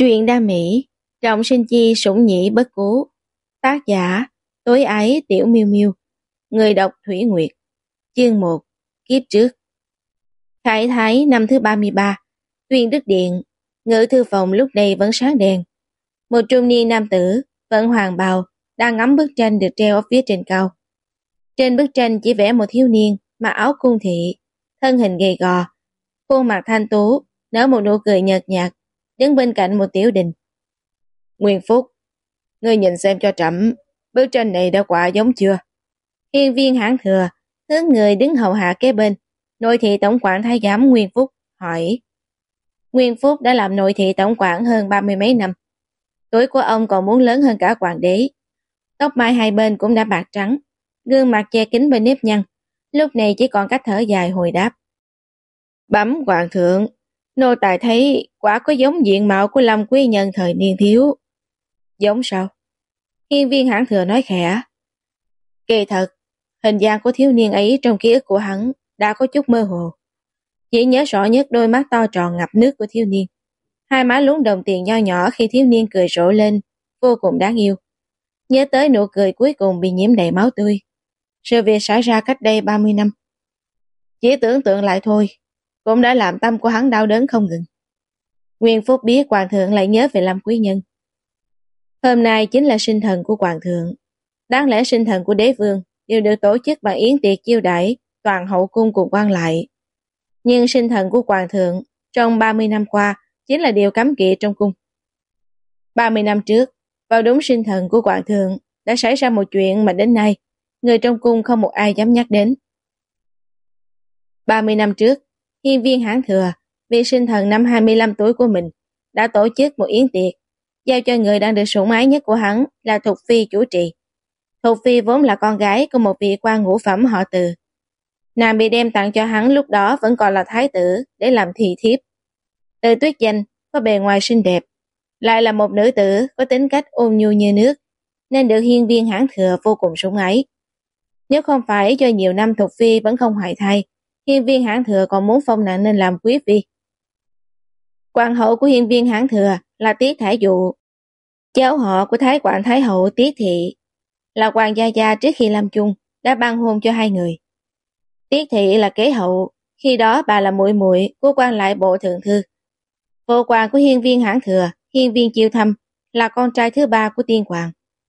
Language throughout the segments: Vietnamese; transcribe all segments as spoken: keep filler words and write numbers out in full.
Truyện đam mỹ, trọng sinh chi sủng nhĩ bất cố. Tác giả, tối ái tiểu miêu miêu. Người đọc Thủy Nguyệt. Chương một, kiếp trước. Khải Thái năm thứ ba mươi ba. Tuyên Đức Điện. Ngự thư phòng lúc này vẫn sáng đèn. Một trung niên nam tử, vẫn hoàng bào, đang ngắm bức tranh được treo ở phía trên cao. Trên bức tranh chỉ vẽ một thiếu niên mặc áo cung thị, thân hình gầy gò, khuôn mặt thanh tú, nở một nụ cười nhợt nhạt, đứng bên cạnh một tiểu đình. Nguyên Phúc, ngươi nhìn xem cho trẫm, bức tranh này đã quả giống chưa? Hiên Viên Hãn Thừa hướng người đứng hầu hạ kế bên, nội thị tổng quản thái giám Nguyên Phúc hỏi. Nguyên Phúc đã làm nội thị tổng quản hơn ba mươi mấy năm, tuổi của ông còn muốn lớn hơn cả hoàng đế. Tóc mai hai bên cũng đã bạc trắng, gương mặt che kín bên nếp nhăn, lúc này chỉ còn cách thở dài hồi đáp. Bẩm hoàng thượng, nô tài thấy quả có giống diện mạo của Lâm quý nhân thời niên thiếu. Giống sao? Hiên Viên Hãn Thừa nói khẽ. Kỳ thật, hình dạng của thiếu niên ấy trong ký ức của hắn đã có chút mơ hồ. Chỉ nhớ rõ nhất đôi mắt to tròn ngập nước của thiếu niên. Hai má lún đồng tiền nho nhỏ khi thiếu niên cười rộ lên, vô cùng đáng yêu. Nhớ tới nụ cười cuối cùng bị nhiễm đầy máu tươi. Sự việc xảy ra cách đây ba mươi năm. Chỉ tưởng tượng lại thôi, cũng đã làm tâm của hắn đau đớn không ngừng. Nguyên Phúc biết hoàng thượng lại nhớ về Lâm quý nhân. Hôm nay chính là sinh thần của hoàng thượng. Đáng lẽ sinh thần của đế vương đều được tổ chức bằng yến tiệc chiêu đãi toàn hậu cung cùng quan lại. Nhưng sinh thần của hoàng thượng trong ba mươi năm qua chính là điều cấm kỵ trong cung. ba mươi năm trước, vào đúng sinh thần của hoàng thượng đã xảy ra một chuyện mà đến nay người trong cung không một ai dám nhắc đến. ba mươi năm trước, Hiên Viên Hãn Thừa vì sinh thần năm hai mươi lăm tuổi của mình đã tổ chức một yến tiệc, giao cho người đang được sủng ái nhất của hắn là Thục Phi chủ trì. Thục Phi vốn là con gái của một vị quan ngũ phẩm họ Từ. Nàng bị đem tặng cho hắn lúc đó vẫn còn là thái tử để làm thị thiếp. Từ Tuyết Danh có bề ngoài xinh đẹp, lại là một nữ tử có tính cách ôn nhu như nước, nên được Hiên Viên Hãn Thừa vô cùng sủng ái. Nếu không phải do nhiều năm Thục Phi vẫn không hoài thai, Hiên Viên Hãn Thừa còn muốn phong nàng nên làm quý phi. Hoàng hậu của Hiên Viên Hãn Thừa là Tiết Thải Dụ, cháu họ của Thái Quản Thái hậu Tiết Thị, là hoàng gia gia trước khi lâm chung đã ban hôn cho hai người. Tiết Thị là kế hậu, khi đó bà là muội muội của quan lại bộ thượng thư. Phụ hoàng của Hiên Viên Hãn Thừa, Hiên Viên Chiêu Thâm, là con trai thứ ba của tiên hoàng.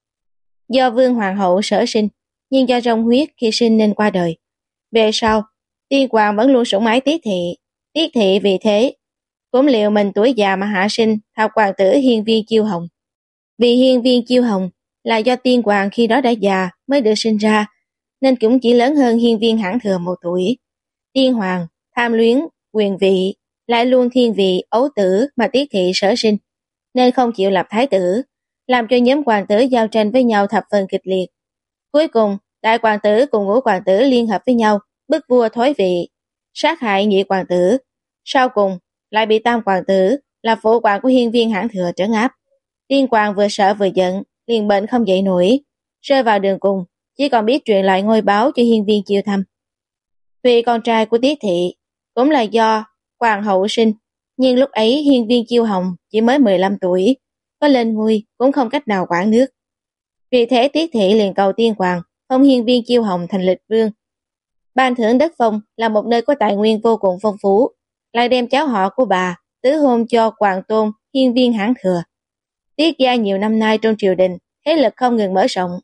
Do vương hoàng hậu sở sinh, nhưng do rong huyết khi sinh nên qua đời. Về sau, tiên hoàng vẫn luôn sủng ái Tiết Thị. Tiết Thị vì thế cũng liệu mình tuổi già mà hạ sinh thảo hoàng tử Hiên Viên Chiêu Hồng. Vì Hiên Viên Chiêu Hồng là do tiên hoàng khi đó đã già mới được sinh ra, nên cũng chỉ lớn hơn Hiên Viên Hãn Thừa một tuổi. Tiên hoàng tham luyến quyền vị, lại luôn thiên vị ấu tử mà Tiết Thị sở sinh, nên không chịu lập thái tử, làm cho nhóm hoàng tử giao tranh với nhau thập phần kịch liệt. Cuối cùng, đại hoàng tử cùng ngũ hoàng tử liên hợp với nhau bức vua thoái vị, sát hại nhị hoàng tử. Sau cùng lại bị tam hoàng tử là phụ hoàng của Hiên Viên Hãn Thừa trấn áp. Tiên hoàng vừa sợ vừa giận, liền bệnh không dậy nổi, rơi vào đường cùng, chỉ còn biết truyền lại ngôi báo cho Hiên Viên Chiêu Thâm. Tuy con trai của Tiết Thị cũng là do hoàng hậu sinh, nhưng lúc ấy Hiên Viên Chiêu Hồng chỉ mới mười lăm tuổi, có lên ngôi cũng không cách nào quản nước. Vì thế Tiết Thị liền cầu tiên hoàng phong Hiên Viên Chiêu Hồng thành lịch vương, ban thưởng đất phong là một nơi có tài nguyên vô cùng phong phú, lại đem cháu họ của bà tứ hôn cho hoàng tôn Hiên Viên Hãn Thừa. Tiết gia nhiều năm nay trong triều đình thế lực không ngừng mở rộng,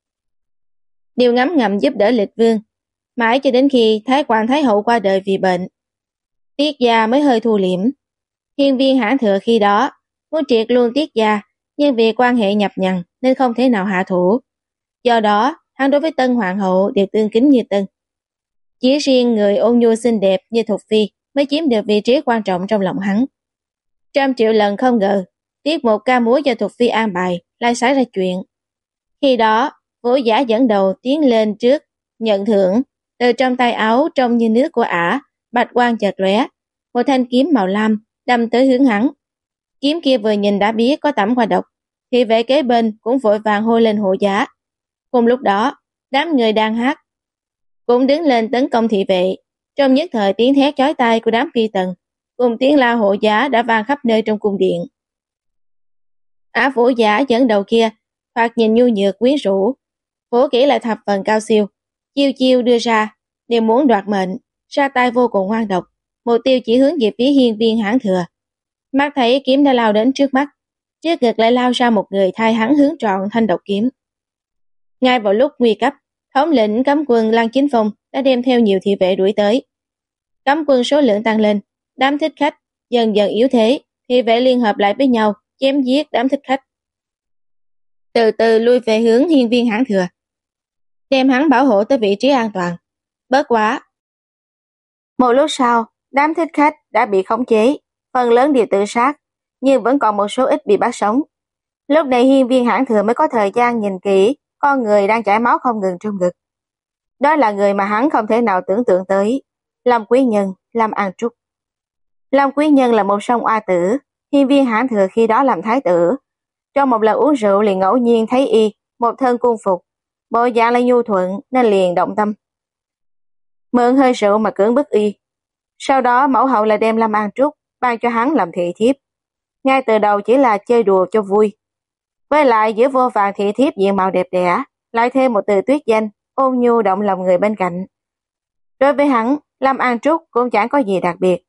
đều ngấm ngầm giúp đỡ lịch vương, mãi cho đến khi Thái Hoàng Thái hậu qua đời vì bệnh, Tiết gia mới hơi thu liễm. Hiên Viên Hãn Thừa khi đó muốn triệt luôn Tiết gia, nhưng vì quan hệ nhập nhằng nên không thể nào hạ thủ. Do đó hắn đối với tân hoàng hậu đều tương kính như tân. Chỉ riêng người ôn nhu xinh đẹp như Thục Phi mới chiếm được vị trí quan trọng trong lòng hắn. Trăm triệu lần không ngờ tiết một ca múa do Thục Phi an bài lại xảy ra chuyện. Khi đó Vũ Giả dẫn đầu tiến lên trước nhận thưởng, từ trong tay áo trông như nước của ả bạch quang chợt lóe, một thanh kiếm màu lam đâm tới hướng hắn. Kiếm kia vừa nhìn đã biết có tẩm qua độc, thì vệ kế bên cũng vội vàng hô lên hộ giá. Cùng lúc đó đám người đang hát cũng đứng lên tấn công thị vệ. Trong nhất thời tiếng thét chói tai của đám phi tần cùng tiếng la hộ giá đã vang khắp nơi trong cung điện. Ả vũ giả dẫn đầu kia, thoạt nhìn nhu nhược quyến rũ, vũ kỹ lại thập phần cao siêu, chiêu chiêu đưa ra, đều muốn đoạt mệnh, ra tay vô cùng ngoan độc, mục tiêu chỉ hướng về phía hiên viên Hãn Thừa. Mắt thấy kiếm đã lao đến trước mắt, trước ngực lại lao ra một người thay hắn hướng trọn thanh độc kiếm. Ngay vào lúc nguy cấp, thống lĩnh cấm quân Lăng Chính Phong đã đem theo nhiều thị vệ đuổi tới. Cấm quân số lượng tăng lên, đám thích khách dần dần yếu thế, thị vệ liên hợp lại với nhau, chém giết đám thích khách. Từ từ lui về hướng hiên viên Hãn Thừa, đem hắn bảo hộ tới vị trí an toàn. Bớt quá. Một lúc sau, đám thích khách đã bị khống chế, phần lớn đều tự sát, nhưng vẫn còn một số ít bị bắt sống. Lúc này hiên viên Hãn Thừa mới có thời gian nhìn kỹ con người đang chảy máu không ngừng trong ngực. Đó là người mà hắn không thể nào tưởng tượng tới, Lâm Quý Nhân, Lâm An Trúc. Lâm Quý Nhân là một song oa tử, hiên viên Hãn Thừa khi đó làm thái tử. Trong một lần uống rượu liền ngẫu nhiên thấy y, một thân cung phục, bộ dạng là nhu thuận nên liền động tâm. Mượn hơi rượu mà cưỡng bức y. Sau đó mẫu hậu lại đem Lâm An Trúc ban cho hắn làm thị thiếp. Ngay từ đầu chỉ là chơi đùa cho vui. Với lại giữa vô vàng thị thiếp diện mạo đẹp đẽ, lại thêm một từ tuyết danh, ôn nhu động lòng người bên cạnh. Đối với hắn, Lâm An Trúc cũng chẳng có gì đặc biệt.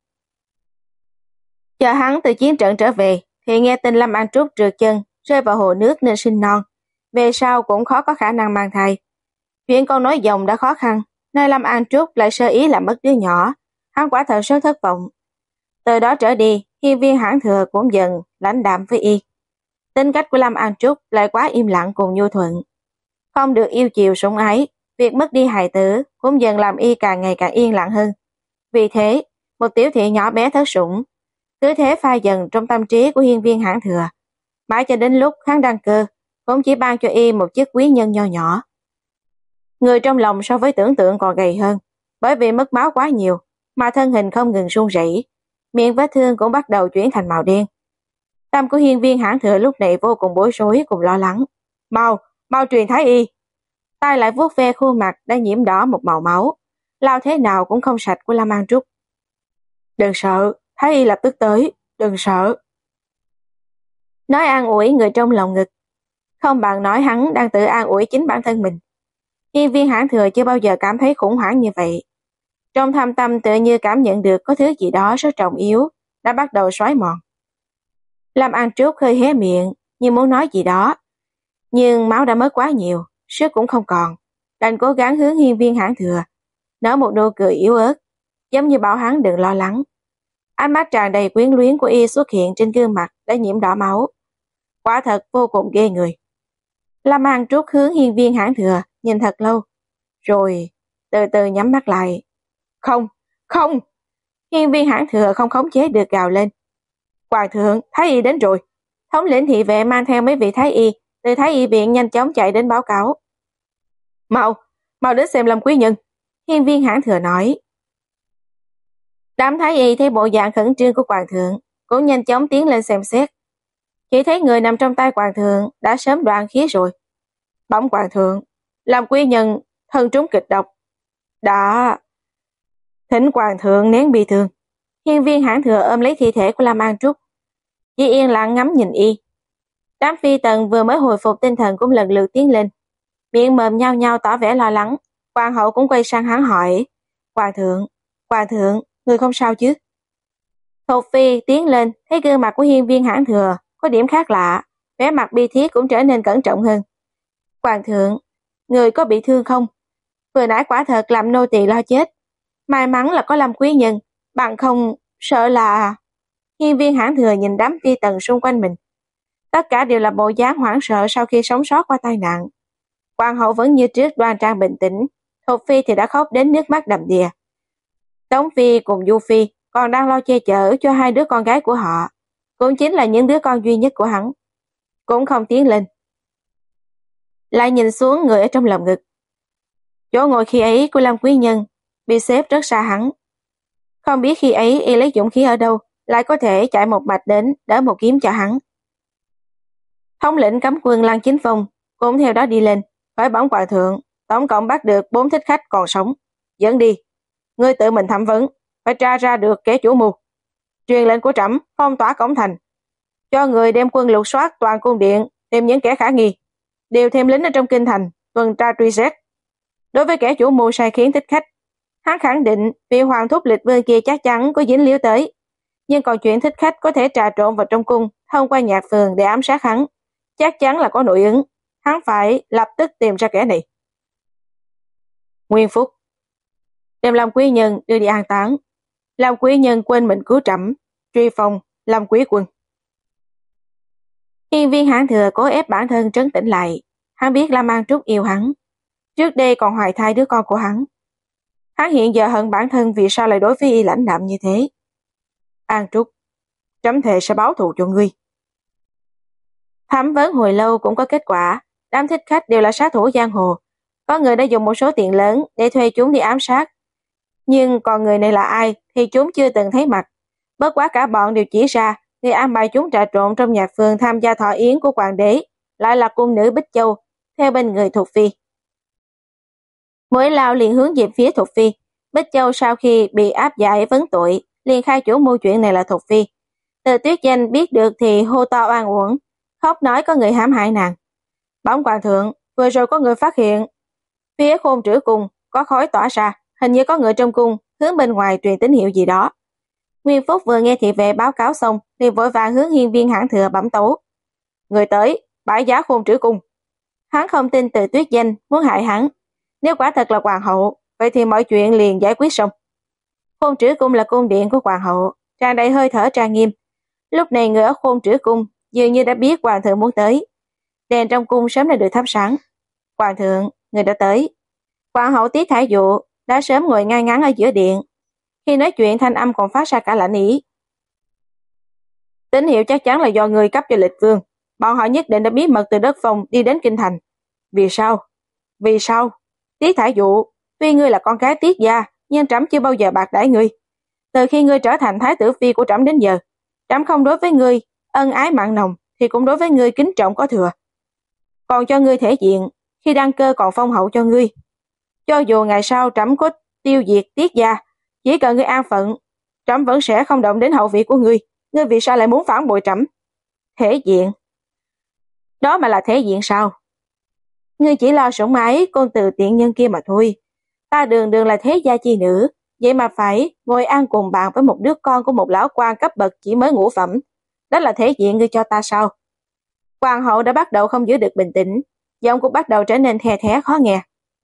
Chờ hắn từ chiến trận trở về, thì nghe tin Lâm An Trúc trượt chân, rơi vào hồ nước nên sinh non. Về sau cũng khó có khả năng mang thai. Chuyện con nói dòng đã khó khăn, nơi Lâm An Trúc lại sơ ý làm mất đứa nhỏ. Hắn quả thật rất thất vọng. Từ đó trở đi, hiên viên Hãn Thừa cũng dần lãnh đạm với y. Tính cách của Lâm An Trúc lại quá im lặng cùng nhu thuận. Không được yêu chiều sủng ái, việc mất đi hài tử cũng dần làm y càng ngày càng yên lặng hơn. Vì thế, một tiểu thị nhỏ bé thất sủng, cứ thế phai dần trong tâm trí của hiên viên Hãn Thừa. Mãi cho đến lúc hắn đăng cơ, cũng chỉ ban cho y một chiếc quý nhân nho nhỏ. Người trong lòng so với tưởng tượng còn gầy hơn, bởi vì mất máu quá nhiều, mà thân hình không ngừng run rẩy, miệng vết thương cũng bắt đầu chuyển thành màu đen. Tâm của hiên viên Hãn Thừa lúc này vô cùng bối rối cùng lo lắng. Mau, mau truyền thái y. Tay lại vuốt ve khuôn mặt đã nhiễm đỏ một màu máu, lau thế nào cũng không sạch của Lâm An Trúc. Đừng sợ, thái y lập tức tới, đừng sợ. Nói an ủi người trong lòng ngực, không bằng nói hắn đang tự an ủi chính bản thân mình. Hiên viên Hãn Thừa chưa bao giờ cảm thấy khủng hoảng như vậy. Trong thâm tâm tự như cảm nhận được có thứ gì đó rất trọng yếu đã bắt đầu xói mòn. Lâm An Trúc hơi hé miệng như muốn nói gì đó, nhưng máu đã mất quá nhiều, sức cũng không còn, đành cố gắng hướng hiên viên Hãn Thừa nở một nụ cười yếu ớt, giống như bảo hắn đừng lo lắng. Ánh mắt tràn đầy quyến luyến của y xuất hiện trên gương mặt đã nhiễm đỏ máu, quả thật vô cùng ghê người. Lâm An Trúc hướng hiên viên Hãn Thừa nhìn thật lâu, rồi từ từ nhắm mắt lại. Không, không! Hiên viên Hãn Thừa không khống chế được gào lên. Hoàng thượng, thái y đến rồi. Thống lĩnh thị vệ mang theo mấy vị thái y từ thái y viện nhanh chóng chạy đến báo cáo. Mau, mau đến xem Lâm quý nhân. Hiên viên Hãn Thừa nói. Đám thái y thấy bộ dạng khẩn trương của hoàng thượng cũng nhanh chóng tiến lên xem xét. Chỉ thấy người nằm trong tay hoàng thượng đã sớm đoạn khí rồi. Bẩm hoàng thượng, Lâm quý nhân thân trúng kịch độc. Đã... Thỉnh hoàng thượng nén bi thương. Hiên viên Hãn Thừa ôm lấy thi thể của Lâm An Trúc, chỉ yên lặng ngắm nhìn y. Đám phi tần vừa mới hồi phục tinh thần cũng lần lượt tiến lên, miệng mồm nhao nhao tỏ vẻ lo lắng. Hoàng hậu cũng quay sang hắn hỏi, Hoàng thượng, Hoàng thượng, người không sao chứ? Thục phi tiến lên, thấy gương mặt của hiên viên Hãn Thừa có điểm khác lạ, vẻ mặt bi thiết cũng trở nên cẩn trọng hơn. Hoàng thượng, người có bị thương không? Vừa nãy quả thật làm nô tỳ lo chết, may mắn là có Lâm quý nhân, bằng không sợ là... Hiên viên Hãn Thừa nhìn đám phi tần xung quanh mình, tất cả đều là bộ dáng hoảng sợ sau khi sống sót qua tai nạn. Hoàng hậu vẫn như trước đoan trang bình tĩnh, Thục phi thì đã khóc đến nước mắt đầm đìa. Tống phi cùng Du phi còn đang lo che chở cho hai đứa con gái của họ, cũng chính là những đứa con duy nhất của hắn, cũng không tiến lên. Lại nhìn xuống người ở trong lòng ngực. Chỗ ngồi khi ấy của Lâm quý nhân bị xếp rất xa hắn. Không biết khi ấy y lấy dũng khí ở đâu, lại có thể chạy một mạch đến đỡ một kiếm cho hắn. Thống lĩnh cấm quân Lăng Chính Phong cũng theo đó đi lên, hỏi bẩm hoàng thượng, tổng cộng bắt được bốn thích khách còn sống. Dẫn đi, ngươi tự mình thẩm vấn, phải tra ra được kẻ chủ mưu. Truyền lệnh của trẫm phong tỏa cổng thành, cho người đem quân lục soát toàn cung điện, tìm những kẻ khả nghi, điều thêm lính ở trong kinh thành, tuần tra truy xét. Đối với kẻ chủ mưu sai khiến thích khách, hắn khẳng định vị hoàng thúc Lịch Vương kia chắc chắn có dính líu tới. Nhưng còn chuyện thích khách có thể trà trộn vào trong cung thông qua nhạc phường để ám sát hắn, chắc chắn là có nội ứng. Hắn phải lập tức tìm ra kẻ này. Nguyên Phúc đem Lâm Quý Nhân đưa đi an táng. Lâm Quý Nhân quên mình cứu trẫm, truy phong Lâm Quý Quân. Hiên Viên Hãn Thừa cố ép bản thân trấn tĩnh lại. Hắn biết Lâm An Trúc yêu hắn, trước đây còn hoài thai đứa con của hắn. Hắn hiện giờ hận bản thân vì sao lại đối với y lãnh đạm như thế. An Trúc, trẫm thề sẽ báo thù cho ngươi. Thẩm vấn hồi lâu cũng có kết quả. Đám thích khách đều là sát thủ giang hồ. Có người đã dùng một số tiền lớn để thuê chúng đi ám sát. Nhưng còn người này là ai thì chúng chưa từng thấy mặt. Bất quá cả bọn đều chỉ ra người an bài chúng trà trộn trong nhạc phường tham gia thọ yến của hoàng đế lại là cung nữ Bích Châu theo bên người Thục Phi. Mỗi lao liền hướng về phía Thục Phi. Bích Châu sau khi bị áp giải vấn tội liền khai chủ mưu chuyện này là Thục Phi. Từ Tuyết Danh biết được thì hô to oan uổng, khóc nói có người hãm hại nàng. Bẩm hoàng thượng, vừa rồi có người phát hiện phía Khôn Trữ Cung có khói tỏa ra, hình như có người trong cung hướng bên ngoài truyền tín hiệu gì đó. Nguyên Phúc vừa nghe thị vệ báo cáo xong liền vội vàng hướng Hiên Viên Hãn Thừa bẩm tấu. Người tới, bãi giá Khôn Trữ Cung. Hắn không tin Từ Tuyết Danh muốn hại hắn. Nếu quả thật là hoàng hậu, vậy thì mọi chuyện liền giải quyết xong. Khôn Trữ Cung là cung điện của hoàng hậu, tràn đầy hơi thở trang nghiêm. Lúc này người ở Khôn Trữ Cung dường như đã biết hoàng thượng muốn tới. Đèn trong cung sớm đã được thắp sáng. Hoàng thượng, người đã tới. Hoàng hậu Tiết Thái Dụ đã sớm ngồi ngay ngắn ở giữa điện. Khi nói chuyện thanh âm còn phát ra cả lãnh ý. Tín hiệu chắc chắn là do người cấp cho Lịch Vương. Bọn họ nhất định đã bí mật từ đất Phong đi đến kinh thành. Vì sao? Vì sao? Tiết Thái Dụ, tuy ngươi là con cái Tiết gia, nhưng trẫm chưa bao giờ bạc đãi ngươi. Từ khi ngươi trở thành thái tử phi của trẫm đến giờ, trẫm không đối với ngươi ân ái mặn nồng thì cũng đối với ngươi kính trọng có thừa. Còn cho ngươi thể diện, khi đăng cơ còn phong hậu cho ngươi. Cho dù ngày sau trẫm có tiêu diệt Tiết gia, chỉ cần ngươi an phận, trẫm vẫn sẽ không động đến hậu vị của ngươi. Ngươi vì sao lại muốn phản bội trẫm? Thể diện? Đó mà là thể diện sao? Ngươi chỉ lo sủng ái con từ tiện nhân kia mà thôi. Ta đường đường là thế gia chi nữ, vậy mà phải ngồi ăn cùng bàn với một đứa con của một lão quan cấp bậc chỉ mới ngũ phẩm. Đó là thể diện ngươi cho ta sao? Hoàng hậu đã bắt đầu không giữ được bình tĩnh, giọng cũng bắt đầu trở nên the thé khó nghe.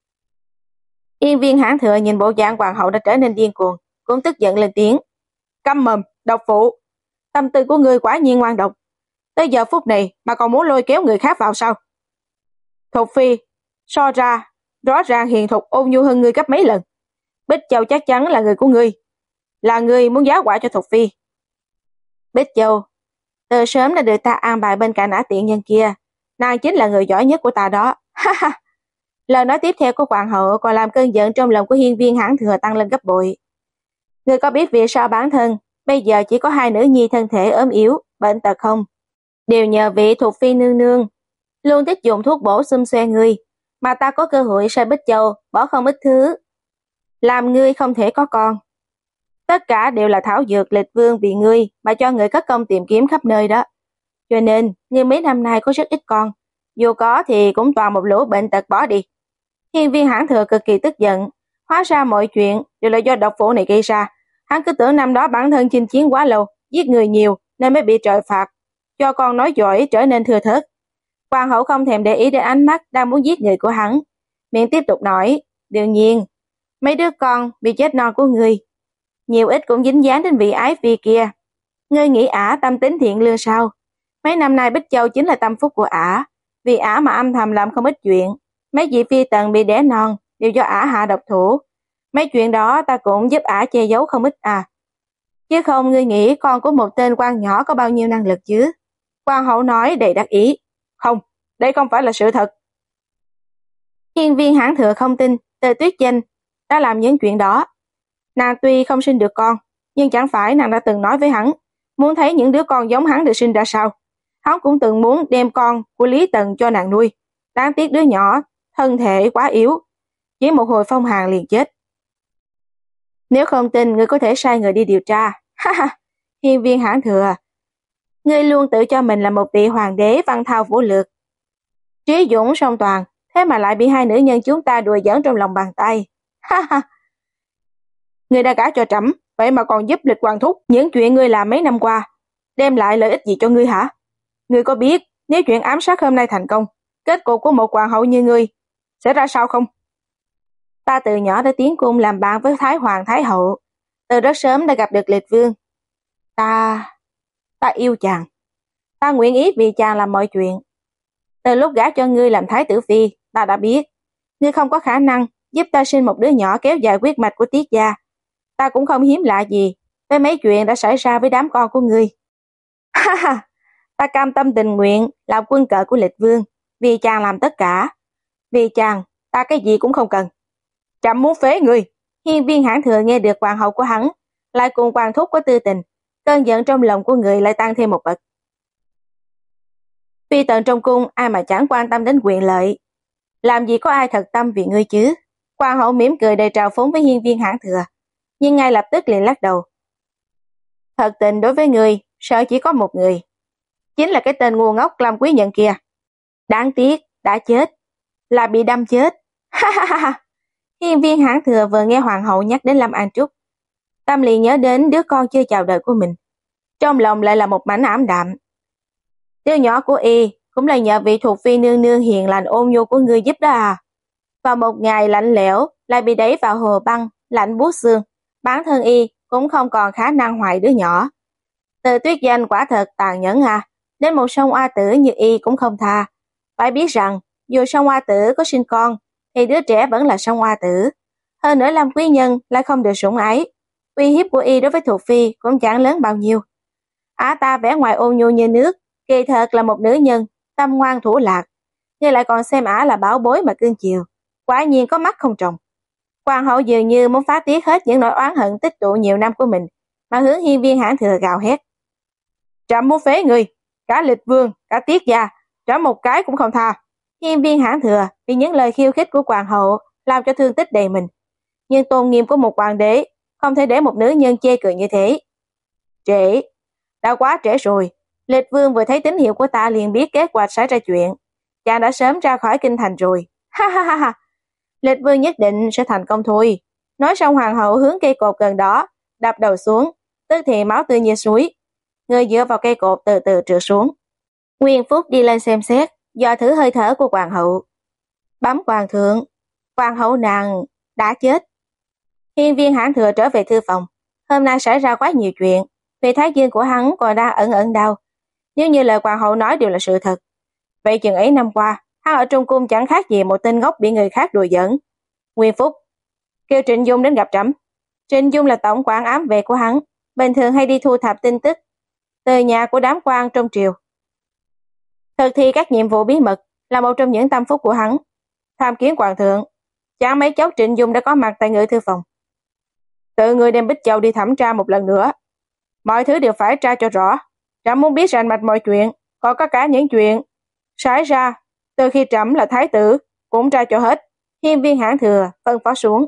Hiên Viên Hãn Thừa nhìn bộ dạng hoàng hậu đã trở nên điên cuồng, cũng tức giận lên tiếng. Câm mồm, độc phụ. Tâm tư của ngươi quả nhiên ngoan độc. Tới giờ phút này mà còn muốn lôi kéo người khác vào sao? Thục Phi, so ra, rõ ràng hiền thục ôn nhu hơn ngươi gấp mấy lần. Bích Châu chắc chắn là người của ngươi. Là ngươi muốn giá quả cho Thục Phi. Bích Châu, từ sớm đã được ta an bài bên cạnh ả tiện nhân kia. Nàng chính là người giỏi nhất của ta đó. Ha ha. Lời nói tiếp theo của hoàng hậu còn làm cơn giận trong lòng của Hiên Viên Hãn Thừa tăng lên gấp bội. Ngươi có biết vì sao bản thân bây giờ chỉ có hai nữ nhi thân thể ốm yếu, bệnh tật không? Đều nhờ vị Thục Phi nương nương luôn thích dùng thuốc bổ xum xoe ngươi, mà ta có cơ hội sai Bích Châu bỏ không ít thứ, làm ngươi không thể có con. Tất cả đều là thảo dược Lịch Vương vì ngươi mà cho người cất công tìm kiếm khắp nơi đó. Cho nên, ngươi mấy năm nay có rất ít con, dù có thì cũng toàn một lũ bệnh tật bỏ đi. Hiên Viên Hãn Thừa cực kỳ tức giận, hóa ra mọi chuyện đều là do độc phụ này gây ra. Hắn cứ tưởng năm đó bản thân chinh chiến quá lâu, giết người nhiều nên mới bị trời phạt, cho con nói giỏi trở nên thừa thớt. Hoàng hậu không thèm để ý đến ánh mắt đang muốn giết người của hắn, miệng tiếp tục nói, đương nhiên, mấy đứa con bị chết non của ngươi, nhiều ít cũng dính dáng đến vị ái phi kia. Ngươi nghĩ ả tâm tính thiện lương sao? Mấy năm nay Bích Châu chính là tâm phúc của ả, vì ả mà âm thầm làm không ít chuyện. Mấy vị phi tần bị đẻ non đều do ả hạ độc thủ. Mấy chuyện đó ta cũng giúp ả che giấu không ít à. Chứ không ngươi nghĩ con của một tên quan nhỏ có bao nhiêu năng lực chứ? Hoàng hậu nói đầy đắc ý. Không, đây không phải là sự thật. Hiên Viên Hãn Thừa không tin Từ Tuyết Danh đã làm những chuyện đó. Nàng tuy không sinh được con, nhưng chẳng phải nàng đã từng nói với hắn, muốn thấy những đứa con giống hắn được sinh ra sao. Hắn cũng từng muốn đem con của Lý Tần cho nàng nuôi. Đáng tiếc đứa nhỏ, thân thể quá yếu, chỉ một hồi phong hàn liền chết. Nếu không tin, ngươi có thể sai người đi điều tra. Ha ha, Hiên Viên Hãn Thừa, Ngươi luôn tự cho mình là một vị hoàng đế văn thao vũ lược, trí dũng song toàn, thế mà lại bị hai nữ nhân chúng ta đùa giỡn trong lòng bàn tay. Ha ha. Ngươi đã gả cho trẫm, vậy mà còn giúp Lịch Hoàng thúc những chuyện ngươi làm mấy năm qua, đem lại lợi ích gì cho ngươi hả? Ngươi có biết nếu chuyện ám sát hôm nay thành công, kết cục của một hoàng hậu như ngươi sẽ ra sao không? Ta từ nhỏ đã tiến cung làm bạn với Thái Hoàng Thái Hậu, từ rất sớm đã gặp được Lịch Vương. Ta... ta yêu chàng. Ta nguyện ý vì chàng làm mọi chuyện. Từ lúc gả cho ngươi làm Thái tử Phi, ta đã biết ngươi không có khả năng giúp ta sinh một đứa nhỏ kéo dài huyết mạch của Tiết gia. Ta cũng không hiếm lạ gì với mấy chuyện đã xảy ra với đám con của ngươi. Ha ha, ta cam tâm tình nguyện làm quân cờ của Lịch Vương, vì chàng làm tất cả. Vì chàng, ta cái gì cũng không cần. Trẫm muốn phế ngươi. Hiên Viên Hãn Thừa nghe được hoàng hậu của hắn lại cùng hoàng thúc có tư tình, cơn giận trong lòng của người lại tăng thêm một bậc. Phi tần trong cung ai mà chẳng quan tâm đến quyền lợi, làm gì có ai thật tâm vì ngươi chứ? Hoàng hậu mỉm cười đầy trào phúng với Hiên Viên Hãn Thừa, nhưng ngay lập tức liền lắc đầu. Thật tình đối với ngươi, sợ chỉ có một người, chính là cái tên ngu ngốc Lâm Quý Nhân kia. Đáng tiếc, đã chết, là bị đâm chết. Ha ha ha. Hiên Viên Hãn Thừa vừa nghe hoàng hậu nhắc đến Lâm An Trúc, tâm liền nhớ đến đứa con chưa chào đời của mình, trong lòng lại là một mảnh ảm đạm. Đứa nhỏ của y cũng là nhờ vị thuộc phi nương nương hiền lành ôn nhu của ngươi giúp đó à. Vào một ngày lạnh lẽo lại bị đẩy vào hồ băng lạnh buốt xương, bản thân y cũng không còn khả năng hoại đứa nhỏ. Từ Tuyết Danh quả thật tàn nhẫn à, đến một song oa tử như y cũng không tha. Phải biết rằng dù song oa tử có sinh con thì đứa trẻ vẫn là song oa tử. Hơn nữa Lâm Quý Nhân lại không được sủng ái, uy hiếp của y đối với thuộc phi cũng chẳng lớn bao nhiêu. Á ta vẻ ngoài ôn nhu như nước, kỳ thật là một nữ nhân tâm ngoan thủ lạc, nhưng lại còn xem ả là bảo bối mà cưng chiều, quả nhiên có mắt không tròng. Hoàng hậu dường như muốn phát tiết hết những nỗi oán hận tích tụ nhiều năm của mình, mà hướng Hiên Viên Hãn Thừa gào hét. Trẫm muốn phế người, cả Lịch Vương, cả Tiết gia, trẫm một cái cũng không tha. Hiên Viên Hãn Thừa vì những lời khiêu khích của hoàng hậu làm cho thương tích đầy mình, nhưng tôn nghiêm của một hoàng đế không thể để một nữ nhân chê cười như thế. Trễ, đã quá trễ rồi. Lịch Vương vừa thấy tín hiệu của ta liền biết kế hoạch xảy ra chuyện, chàng đã sớm ra khỏi kinh thành rồi. Ha ha ha ha. Lịch Vương nhất định sẽ thành công thôi. Nói xong hoàng hậu hướng cây cột gần đó đập đầu xuống, tức thì máu tươi như suối. Người dựa vào cây cột từ từ trượt xuống. Nguyên Phúc đi lên xem xét, dò thử hơi thở của hoàng hậu. Bấm hoàng thượng, hoàng hậu nàng đã chết. Hiên Viên Hãn Thừa trở về thư phòng. Hôm nay xảy ra quá nhiều chuyện, vì thái dương của hắn còn đang ẩn ẩn đau. Nếu như lời hoàng hậu nói đều là sự thật, vậy chừng ấy năm qua hắn ở trong cung chẳng khác gì một tên ngốc bị người khác đùa giỡn. Nguyên Phúc kêu Trịnh Dung đến gặp trẫm. Trịnh Dung là tổng quản ám vệ của hắn, bình thường hay đi thu thập tin tức từ nhà của đám quan trong triều, thực thi các nhiệm vụ bí mật, là một trong những tâm phúc của hắn. Tham kiến hoàng thượng. Chẳng mấy chốc Trịnh Dung đã có mặt tại ngự thư phòng. Tự người đem Bích Châu đi thẩm tra một lần nữa, mọi thứ đều phải tra cho rõ. Trẫm muốn biết rành mạch mọi chuyện, còn có cả những chuyện xảy ra từ khi trẫm là thái tử cũng tra cho hết. Hiên Viên Hãn Thừa phân phó xuống.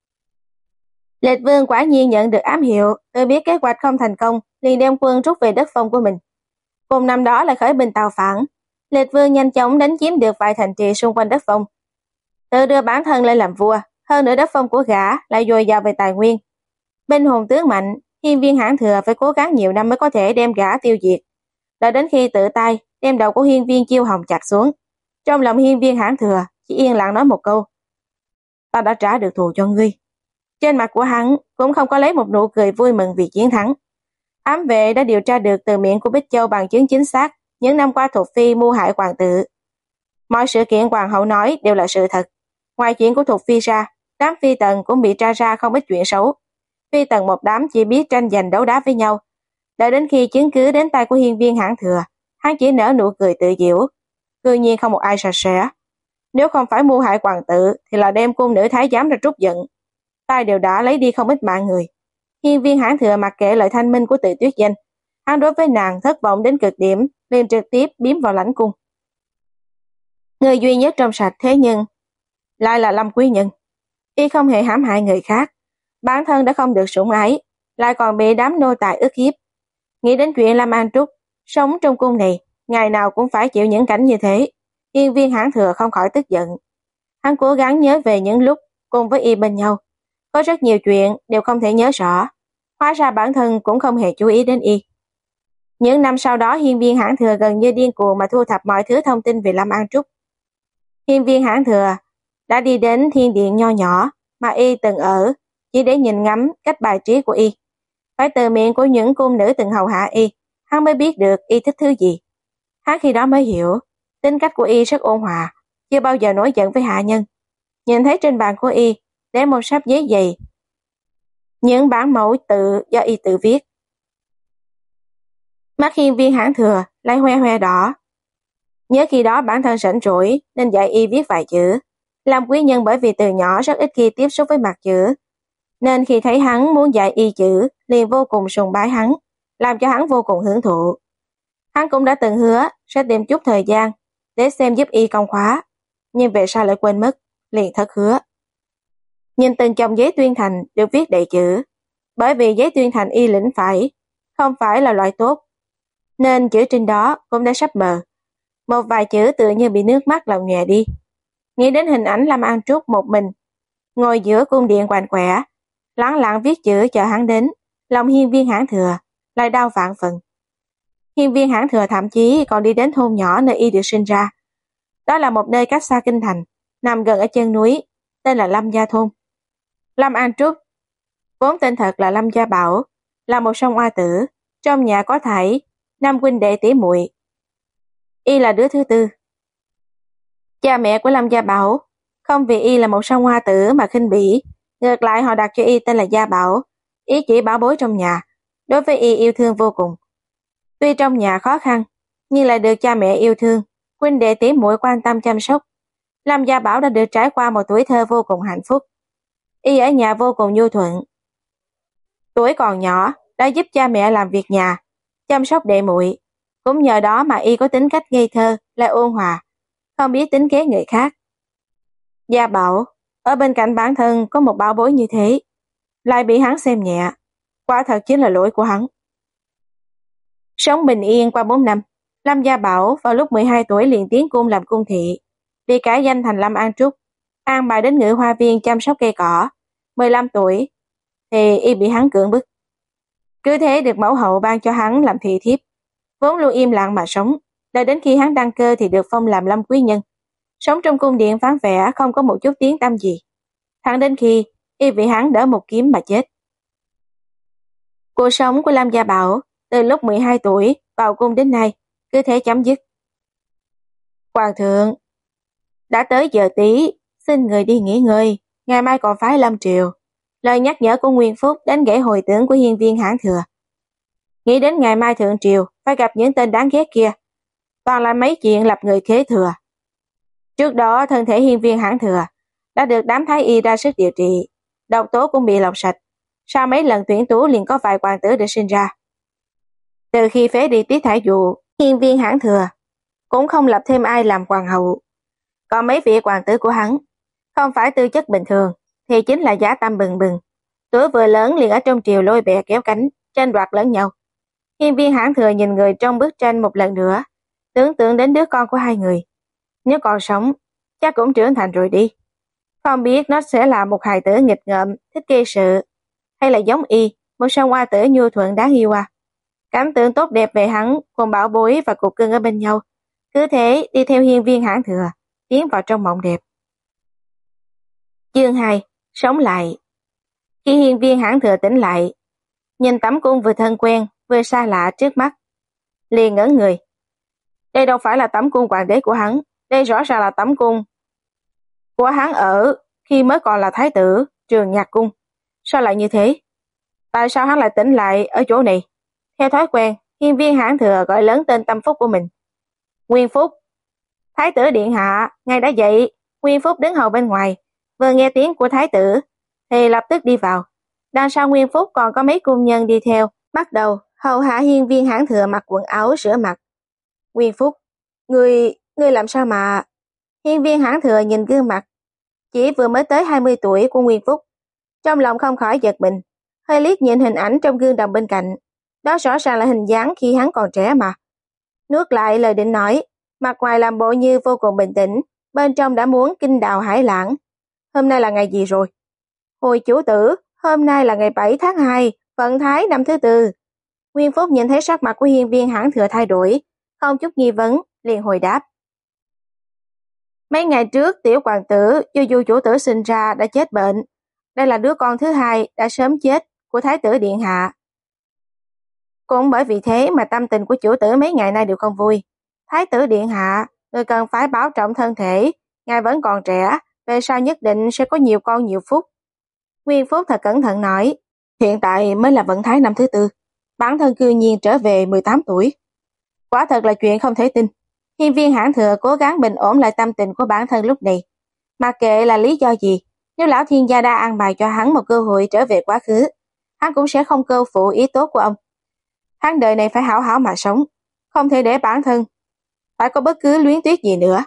Lịch Vương quả nhiên nhận được ám hiệu, tự biết kế hoạch không thành công, liền đem quân rút về đất phong của mình. Cùng năm đó lại khởi binh tào phản. Lịch Vương nhanh chóng đánh chiếm được vài thành trì xung quanh đất phong, tự đưa bản thân lên làm vua. Hơn nữa đất phong của gã lại dồi dào về tài nguyên, binh hùng tướng mạnh. Hiên Viên Hãn Thừa phải cố gắng nhiều năm mới có thể đem gã tiêu diệt. Đợi đến khi tự tay đem đầu của Hiên Viên Chiêu Hồng chặt xuống, trong lòng Hiên Viên Hãn Thừa chỉ yên lặng nói một câu: ta đã trả được thù cho ngươi. Trên mặt của hắn cũng không có lấy một nụ cười vui mừng vì chiến thắng. Ám vệ đã điều tra được từ miệng của Bích Châu bằng chứng chính xác những năm qua Thục Phi mưu hại hoàng tử. Mọi sự kiện hoàng hậu nói đều là sự thật. Ngoài chuyện của Thục Phi ra, đám phi tần cũng bị tra ra không ít chuyện xấu. Phi tần một đám chỉ biết tranh giành đấu đá với nhau. Đợi đến khi chứng cứ đến tay của Hiên Viên Hãn Thừa, hắn chỉ nở nụ cười tự giễu. Cư nhiên không một ai sạch sẽ. Nếu không phải mưu hại hoàng tử thì là đem cung nữ thái giám ra trút giận. Tai đều đã lấy đi không ít mạng người. Hiên Viên Hãn Thừa mặc kệ lời thanh minh của Tự Tuyết Danh, hắn đối với nàng thất vọng đến cực điểm, liền trực tiếp biếm vào lãnh cung. Người duy nhất trong sạch thế nhưng lại là Lâm Quý Nhân. Y không hề hãm hại người khác, bản thân đã không được sủng ái, lại còn bị đám nô tài ức hiếp. Nghĩ đến chuyện Lâm An Trúc, Sống trong cung này, ngày nào cũng phải chịu những cảnh như thế. Hiên viên Hãn Thừa không khỏi tức giận. Hắn cố gắng nhớ về những lúc cùng với y bên nhau. Có rất nhiều chuyện đều không thể nhớ rõ. Hóa ra bản thân cũng không hề chú ý đến y. Những năm sau đó hiên viên Hãn Thừa gần như điên cuồng mà thu thập mọi thứ thông tin về Lâm An Trúc. Hiên viên Hãn Thừa đã đi đến thiên điện nho nhỏ mà y từng ở, chỉ để nhìn ngắm cách bài trí của y. Phải từ miệng của những cung nữ từng hầu hạ y, hắn mới biết được y thích thứ gì. Hắn khi đó mới hiểu, tính cách của y rất ôn hòa, chưa bao giờ nổi giận với hạ nhân. Nhìn thấy trên bàn của y để một sắp giấy dày, những bản mẫu tự do y tự viết. Mắt hiên viên Hãn Thừa lại hoe hoe đỏ. Nhớ khi đó bản thân rảnh rỗi nên dạy y viết vài chữ. Làm quý nhân bởi vì từ nhỏ rất ít khi tiếp xúc với mặt chữ, nên khi thấy hắn muốn dạy y chữ liền vô cùng sùng bái hắn, làm cho hắn vô cùng hưởng thụ. Hắn cũng đã từng hứa sẽ tìm chút thời gian để xem giúp y công khóa, nhưng về sau lại quên mất, liền thất hứa. Nhìn từng chồng giấy tuyên thành được viết đầy chữ, bởi vì giấy tuyên thành y lĩnh phải không phải là loại tốt, nên chữ trên đó cũng đã sắp mờ. Một vài chữ tựa như bị nước mắt làm nhòe đi. Nghĩ đến hình ảnh Lâm An Trúc một mình ngồi giữa cung điện quạnh quẻ, lẳng lặng viết chữ chờ hắn đến, lòng hiên viên Hãn Thừa lại đau vạn phần. Hiên viên Hãn Thừa thậm chí còn đi đến thôn nhỏ nơi y được sinh ra. Đó là một nơi cách xa kinh thành, nằm gần ở chân núi, tên là Lâm Gia Thôn. Lâm An Trúc vốn tên thật là Lâm Gia Bảo, là một song oa tử, trong nhà có thảy năm huynh đệ tỷ muội. Y là đứa thứ tư. Cha mẹ của Lâm Gia Bảo không vì y là một song hoa tử mà khinh bỉ, ngược lại họ đặt cho y tên là Gia Bảo, ý chỉ bảo bối trong nhà, đối với y yêu thương vô cùng. Tuy trong nhà khó khăn, nhưng lại được cha mẹ yêu thương, huynh đệ tỷ muội quan tâm chăm sóc. Lâm Gia Bảo đã được trải qua một tuổi thơ vô cùng hạnh phúc. Y ở nhà vô cùng nhu thuận. Tuổi còn nhỏ đã giúp cha mẹ làm việc nhà, chăm sóc đệ muội, cũng nhờ đó mà y có tính cách ngây thơ, lại ôn hòa, không biết tính kế người khác. Gia Bảo ở bên cạnh bản thân có một bảo bối như thế, lại bị hắn xem nhẹ, quả thật chính là lỗi của hắn. Sống bình yên qua bốn năm, Lâm Gia Bảo vào lúc mười hai tuổi liền tiến cung làm cung thị, bị cải danh thành Lâm An Trúc, an bài đến ngự hoa viên chăm sóc cây cỏ. mười lăm tuổi thì y bị hắn cưỡng bức. Cứ thế được mẫu hậu ban cho hắn làm thị thiếp, vốn luôn im lặng mà sống, đợi đến khi hắn đăng cơ thì được phong làm Lâm quý nhân. Sống trong cung điện vắng vẻ không có một chút tiếng tăm gì, thẳng đến khi y bị hắn đỡ một kiếm mà chết. Cuộc sống của Lâm Gia Bảo từ lúc mười hai tuổi vào cung đến nay cứ thế chấm dứt. Hoàng thượng, đã tới giờ tí, xin người đi nghỉ ngơi, ngày mai còn phái lâm triều. Lời nhắc nhở của Nguyên Phúc đánh gãy hồi tưởng của hiên viên Hãn Thừa. Nghĩ đến ngày mai thượng triều phải gặp những tên đáng ghét kia, toàn là mấy chuyện lập người kế thừa. Trước đó thân thể hiên viên Hãn Thừa đã được đám thái y ra sức điều trị, độc tố cũng bị lọc sạch. Sau mấy lần tuyển tú liền có vài hoàng tử được sinh ra. Từ khi phế đi Tiết Thải Dụ, hiên viên Hãn Thừa cũng không lập thêm ai làm hoàng hậu. Còn mấy vị hoàng tử của hắn không phải tư chất bình thường thì chính là dã tâm bừng bừng, tuổi vừa lớn liền ở trong triều lôi bè kéo cánh, tranh đoạt lẫn nhau. Hiên viên Hãn Thừa nhìn người trong bức tranh một lần nữa, tưởng tượng đến đứa con của hai người. Nếu còn sống, chắc cũng trưởng thành rồi đi. Không biết nó sẽ là một hài tử nghịch ngợm, thích gây sự, hay là giống y, một song oa tử nhu thuận đáng yêu à. Cảm tưởng tốt đẹp về hắn cùng bảo bối và cục cưng ở bên nhau, cứ thế đi theo hiên viên Hãn Thừa tiến vào trong mộng đẹp. Chương hai. Sống lại. Khi hiên viên Hãn Thừa tỉnh lại, nhìn tẩm cung vừa thân quen vừa xa lạ trước mắt, liền ngẩn người. Đây đâu phải là tẩm cung hoàng đế của hắn, đây rõ ràng là tẩm cung của hắn ở khi mới còn là thái tử Trường Nhạc Cung. Sao lại như thế? Tại sao hắn lại tỉnh lại ở chỗ này? Theo thói quen, hiên viên Hãn Thừa gọi lớn tên tâm phúc của mình. Nguyên Phúc. Thái tử điện hạ, ngài đã dậy. Nguyên Phúc đứng hầu bên ngoài, vừa nghe tiếng của thái tử thì lập tức đi vào. Đằng sau Nguyên Phúc còn có mấy cung nhân đi theo, bắt đầu hầu hạ hiên viên Hãn Thừa mặc quần áo rửa mặt. Nguyên Phúc, ngươi, ngươi làm sao mà... Hiên viên Hãn Thừa nhìn gương mặt chỉ vừa mới tới hai mươi tuổi của Nguyên Phúc, trong lòng không khỏi giật mình, hơi liếc nhìn hình ảnh trong gương đồng bên cạnh. Đó rõ ràng là hình dáng khi hắn còn trẻ mà. nuốt lại lời định nói, mặt ngoài làm bộ như vô cùng bình tĩnh, bên trong đã muốn kinh đào hải lãng. Hôm nay là ngày gì rồi? Hồi chủ tử, hôm nay là ngày bảy tháng hai, vận thái năm thứ tư. Nguyên Phúc nhìn thấy sắc mặt của hiên viên Hãn Thừa thay đổi, không chút nghi vấn, liền hồi đáp. Mấy ngày trước, tiểu hoàng tử, do dù chủ tử sinh ra đã chết bệnh. Đây là đứa con thứ hai đã sớm chết của thái tử điện hạ. Cũng bởi vì thế mà tâm tình của chủ tử mấy ngày nay đều không vui. Thái tử điện hạ, người cần phải bảo trọng thân thể, ngài vẫn còn trẻ, về sau nhất định sẽ có nhiều con nhiều phúc. Nguyên Phúc thật cẩn thận nói, hiện tại mới là vận thái năm thứ tư, bản thân cư nhiên trở về mười tám tuổi. Quả thật là chuyện không thể tin. Hiên viên Hãn Thừa cố gắng bình ổn lại tâm tình của bản thân lúc này. Mặc kệ là lý do gì, nếu lão thiên gia đã an bài cho hắn một cơ hội trở về quá khứ, hắn cũng sẽ không cơ phụ ý tốt của ông. Hắn đời này phải hảo hảo mà sống, không thể để bản thân phải có bất cứ luyến tiếc gì nữa.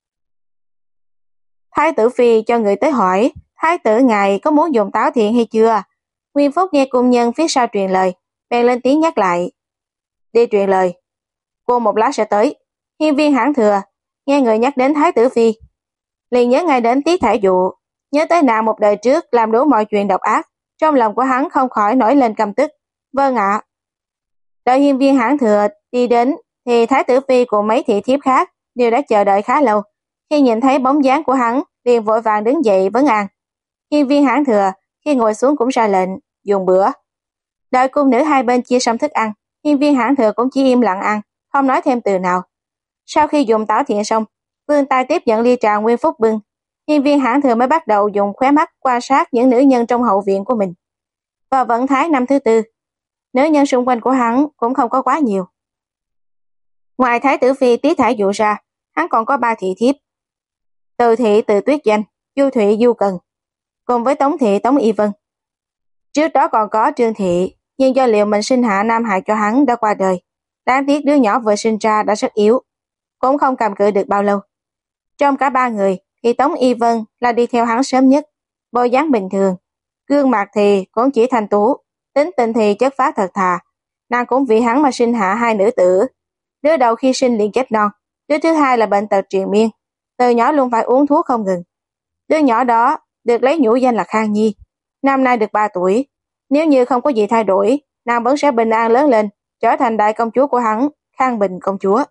Thái tử phi cho người tới hỏi, thái tử ngài có muốn dùng táo thiện hay chưa? Nguyên Phúc nghe cung nhân phía sau truyền lời, bèn lên tiếng nhắc lại. Đi truyền lời, cô một lát sẽ tới. Hiên viên Hãn Thừa nghe người nhắc đến thái tử phi, liền nhớ ngay đến Tiết Thải Dụ, nhớ tới nàng một đời trước làm đủ mọi chuyện độc ác, trong lòng của hắn không khỏi nổi lên căm tức. Vâng ạ. Đợi hiên viên Hãn Thừa đi đến thì thái tử phi cùng mấy thị thiếp khác đều đã chờ đợi khá lâu. Khi nhìn thấy bóng dáng của hắn, liền vội vàng đứng dậy vấn an. Hiên viên Hãn Thừa khi ngồi xuống cũng ra lệnh dùng bữa. Đợi cung nữ hai bên chia xong thức ăn, hiên viên Hãn Thừa cũng chỉ im lặng ăn, không nói thêm từ nào. Sau khi dùng táo thiện xong, vươn tay tiếp nhận ly trà Nguyên Phúc bưng, hiên viên Hãn Thừa mới bắt đầu dùng khóe mắt quan sát những nữ nhân trong hậu viện của mình. Vào vận thái năm thứ tư, nữ nhân xung quanh của hắn cũng không có quá nhiều. Ngoài thái tử phi Tiết Thải Dụ ra, hắn còn có ba thị thiếp. Từ thị Từ Tuyết Doanh, Du Thụy Du Cần, cùng với Tống thị Tống Y Vân. Trước đó còn có Trương thị, nhưng do liệu mình sinh hạ nam hài cho hắn đã qua đời. Đáng tiếc đứa nhỏ vừa sinh ra đã rất yếu, cũng không cầm cự được bao lâu. Trong cả ba người thì Tống Y Vân là đi theo hắn sớm nhất, bộ dáng bình thường, gương mặt thì cũng chỉ thanh tú, tính tình thì chất phác thật thà. Nàng cũng vì hắn mà sinh hạ hai nữ tử. Đứa đầu khi sinh liền chết non, đứa thứ hai là bệnh tật triền miên, từ nhỏ luôn phải uống thuốc không ngừng. Đứa nhỏ đó được lấy nhũ danh là Khang Nhi, năm nay được ba tuổi. Nếu như không có gì thay đổi, nàng vẫn sẽ bình an lớn lên, trở thành đại công chúa của hắn, Khang Bình công chúa.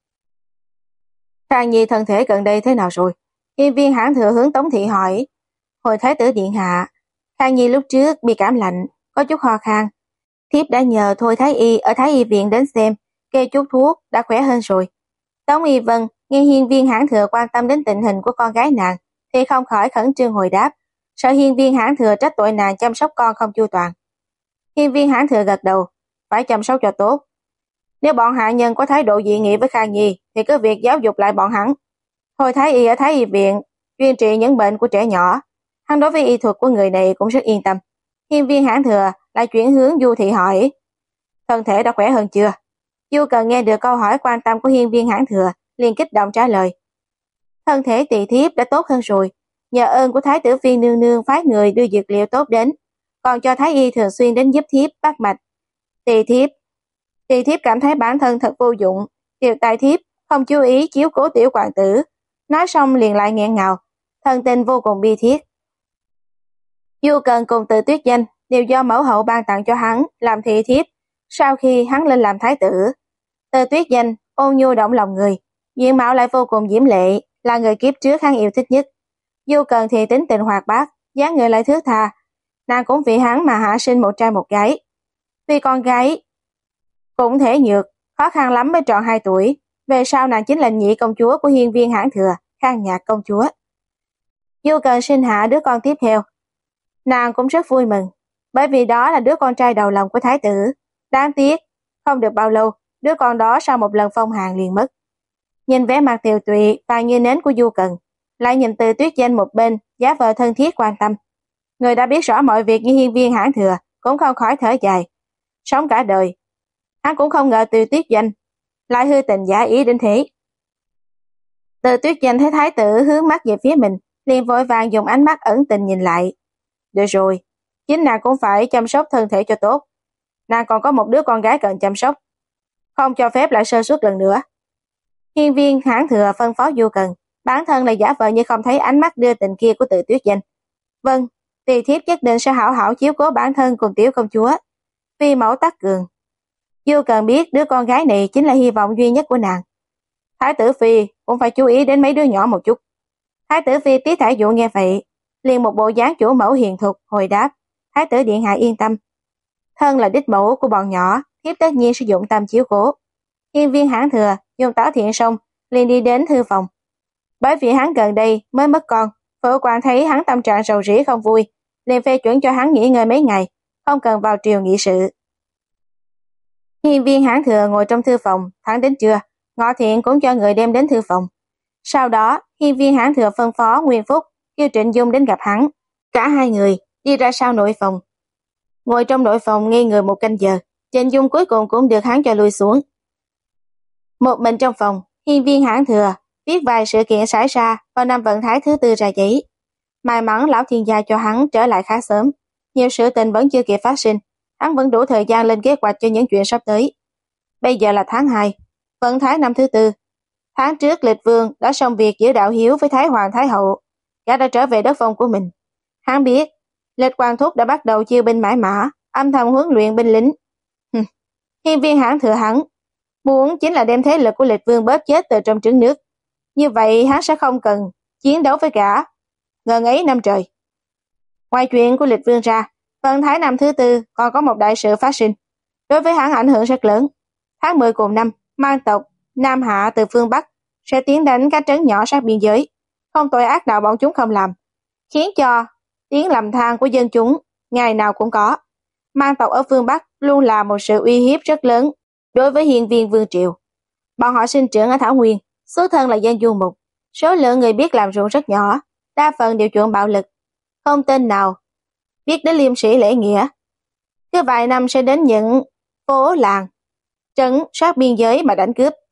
Khang Nhi thân thể gần đây thế nào rồi? Hiên viên Hãn Thừa hướng Tống thị hỏi. Hồi thái tử điện hạ, Khang Nhi lúc trước bị cảm lạnh, có chút ho khan. Thiếp đã nhờ Thôi Thái Y ở Thái Y viện đến xem, kê chút thuốc, đã khỏe hơn rồi. Tống Y Vân nghe hiên viên Hãn Thừa quan tâm đến tình hình của con gái nàng, thì không khỏi khẩn trương hồi đáp, sợ hiên viên Hãn Thừa trách tội nàng chăm sóc con không chu toàn. Hiên viên Hãn Thừa gật đầu, phải chăm sóc cho tốt. Nếu bọn hạ nhân có thái độ dị nghị với Khang Nhi, thì cứ việc giáo dục lại bọn hắn. Thôi Thái Y ở Thái Y viện chuyên trị những bệnh của trẻ nhỏ, hắn đối với y thuật của người này cũng rất yên tâm. Hiên viên Hãn Thừa lại chuyển hướng Du Thị hỏi, thân thể đã khỏe hơn chưa? Du Cần nghe được câu hỏi quan tâm của hiên viên Hãn Thừa, liền kích động trả lời. Thân thể tỳ thiếp đã tốt hơn rồi, nhờ ơn của thái tử phi nương nương phái người đưa dược liệu tốt đến, còn cho thái y thường xuyên đến giúp thiếp bắt mạch. Tỳ thiếp, tỳ thiếp cảm thấy bản thân thật vô dụng, tiểu tài thiếp không chú ý chiếu cố tiểu hoàng tử. Nói xong liền lại nghẹn ngào, thân tình vô cùng bi thiết. Du Cần cùng Từ Tuyết Doanh đều do mẫu hậu ban tặng cho hắn làm thị thiếp sau khi hắn lên làm thái tử. Từ Tuyết Doanh ôn nhu động lòng người, diện mạo lại vô cùng diễm lệ, là người kiếp trước hắn yêu thích nhất. Du Cần thì tính tình hoạt bát, dáng người lại thước tha, nàng cũng vì hắn mà hạ sinh một trai một gái. Tuy con gái cũng thể nhược, khó khăn lắm mới tròn hai tuổi, về sau nàng chính là nhị công chúa của hiên viên Hãn Thừa, Khang Nhạc công chúa. Du Cần sinh hạ đứa con tiếp theo, nàng cũng rất vui mừng, bởi vì đó là đứa con trai đầu lòng của thái tử. Đáng tiếc, không được bao lâu, đứa con đó sau một lần phong hàn liền mất. Nhìn vẻ mặt tiều tụy và như nến của Du Cần, lại nhìn Từ Tuyết Doanh một bên, giả vờ thân thiết quan tâm. Người đã biết rõ mọi việc như hiên viên Hãn Thừa, cũng không khỏi thở dài. Sống cả đời, hắn cũng không ngờ Từ Tuyết Doanh lại hư tình giả ý đến thế. Từ Tuyết Doanh thấy thái tử hướng mắt về phía mình, liền vội vàng dùng ánh mắt ẩn tình nhìn lại. Được rồi, chính nàng cũng phải chăm sóc thân thể cho tốt. Nàng còn có một đứa con gái cần chăm sóc. không cho phép lại sơ suất lần nữa. Hiên viên hãn thừa phân phó Du Cần, bản thân là giả vờ như không thấy ánh mắt đưa tình kia của Từ Tuyết Danh. Vâng, tỳ thiếp nhất định sẽ hảo hảo chiếu cố bản thân cùng tiểu công chúa. Phi mẫu Tắc Cường. Du Cần biết đứa con gái này chính là hy vọng duy nhất của nàng. Thái tử Phi cũng phải chú ý đến mấy đứa nhỏ một chút. Thái tử Phi Tí Thải Dụ nghe vậy, liền một bộ dáng chủ mẫu hiền thục hồi đáp, Thái tử điện hạ yên tâm. Thân là đích mẫu của bọn nhỏ, thiếp tất nhiên sử dụng tâm chiếu cố. Hiên viên hãn thừa dùng táo thiện xong, liền đi đến thư phòng. Bởi vì hắn gần đây mới mất con, Phổ quan thấy hắn tâm trạng rầu rĩ không vui, liền phê chuẩn cho hắn nghỉ ngơi mấy ngày, không cần vào triều nghị sự. Hiên viên hãn thừa ngồi trong thư phòng, thẳng đến trưa, Ngọ Thiện cũng cho người đem đến thư phòng. Sau đó, hiên viên hãn thừa phân phó Nguyên Phúc kêu Trịnh Dung đến gặp hắn. Cả hai người đi ra sau nội phòng. Ngồi trong nội phòng ngây người một canh giờ, Trịnh Dung cuối cùng cũng được hắn cho lui xuống. Một mình trong phòng, hiên viên hãn thừa viết vài sự kiện xảy ra vào năm vận thái thứ tư ra giấy. May mắn lão thiên gia cho hắn trở lại khá sớm, nhiều sự tình vẫn chưa kịp phát sinh, hắn vẫn đủ thời gian lên kế hoạch cho những chuyện sắp tới. Bây giờ là tháng hai, vận thái năm thứ tư. Tháng trước Lịch Vương đã xong việc giữa đạo hiếu với Thái Hoàng Thái Hậu, gã đã trở về đất phong của mình. Hắn biết, Lịch Hoàng Thúc đã bắt đầu chiêu binh mãi mã, âm thầm huấn luyện binh lính. Hừm. Hiên viên hãn thừa hắn muốn chính là đem thế lực của Lịch Vương bóp chết từ trong trứng nước. Như vậy hắn sẽ không cần chiến đấu với cả ngần ấy năm trời. Ngoài chuyện của Lịch Vương ra, vận thái năm thứ tư còn có một đại sự phát sinh, đối với hắn ảnh hưởng rất lớn. Tháng mười cùng năm, mang tộc Nam Hạ từ phương Bắc sẽ tiến đánh các trấn nhỏ sát biên giới, không tội ác nào bọn chúng không làm, khiến cho tiếng lầm than của dân chúng ngày nào cũng có. Mang tộc ở phương Bắc luôn là một sự uy hiếp rất lớn đối với hiên viên vương triều. Bọn họ sinh trưởng ở Thảo Nguyên, xuất thân là dân du mục, số lượng người biết làm ruộng rất nhỏ, đa phần đều chuộng bạo lực, không tên nào biết đến liêm sĩ lễ nghĩa. Cứ vài năm sẽ đến những phố làng, trấn sát biên giới mà đánh cướp.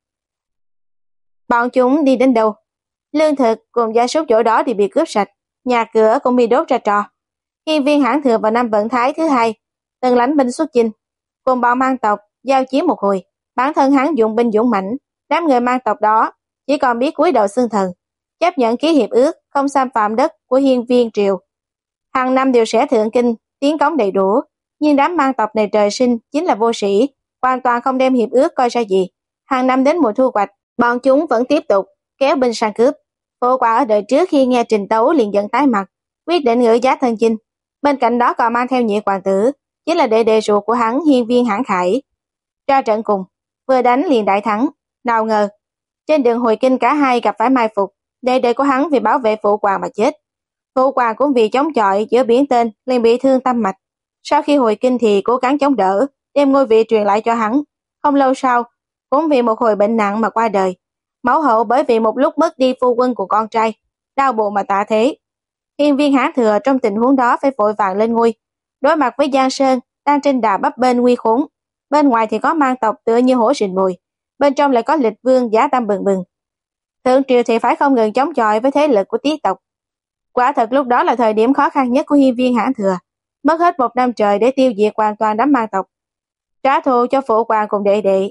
Bọn chúng đi đến đâu, lương thực cùng gia súc chỗ đó thì bị cướp sạch, nhà cửa cũng bị đốt ra trò. Hiên viên hãn thừa vào năm vận thái thứ hai, từng lãnh binh xuất chinh, cùng bọn mang tộc giao chiến một hồi. Bản thân hắn dụng binh dũng mãnh, đám người mang tộc đó chỉ còn biết cúi đầu xưng thần, chấp nhận ký hiệp ước không xâm phạm đất của hiên viên triều. Hàng năm đều sẽ thượng kinh, tiến cống đầy đủ, nhưng đám mang tộc này trời sinh chính là vô sĩ, hoàn toàn không đem hiệp ước coi ra gì. Hàng năm đến mùa thu hoạch, bọn chúng vẫn tiếp tục kéo binh sang cướp. Phổ quả ở đời trước khi nghe trình tấu liền giận tái mặt, quyết định ngự giá thân chinh. Bên cạnh đó còn mang theo nhị hoàng tử, chính là đệ đệ ruột của hắn hiên viên hãn khải. Ra trận cùng, vừa đánh liền đại thắng. Nào ngờ, trên đường hồi kinh cả hai gặp phải mai phục, đệ đệ của hắn vì bảo vệ phụ hoàng mà chết. Phụ hoàng cũng vì chống chọi giữa biển tên liền bị thương tâm mạch. Sau khi hồi kinh thì cố gắng chống đỡ, đem ngôi vị truyền lại cho hắn. Không lâu sau, cũng vì một hồi bệnh nặng mà qua đời. Mẫu hậu bởi vì một lúc mất đi phu quân của con trai, đau buồn mà tạ thế. Hiên viên hãn thừa trong tình huống đó phải vội vàng lên ngôi, đối mặt với Giang Sơn đang trên đà bấp bênh nguy khốn. Bên ngoài thì có mang tộc tựa như hổ rình mồi, bên trong lại có Lịch Vương giá tâm bừng bừng. Thượng triều thì phải không ngừng chống chọi với thế lực của Tiết tộc. Quả thật lúc đó là thời điểm khó khăn nhất của hiên viên hãn thừa, mất hết một năm trời để tiêu diệt hoàn toàn đám mang tộc, trả thù cho phụ hoàng cùng đệ đệ.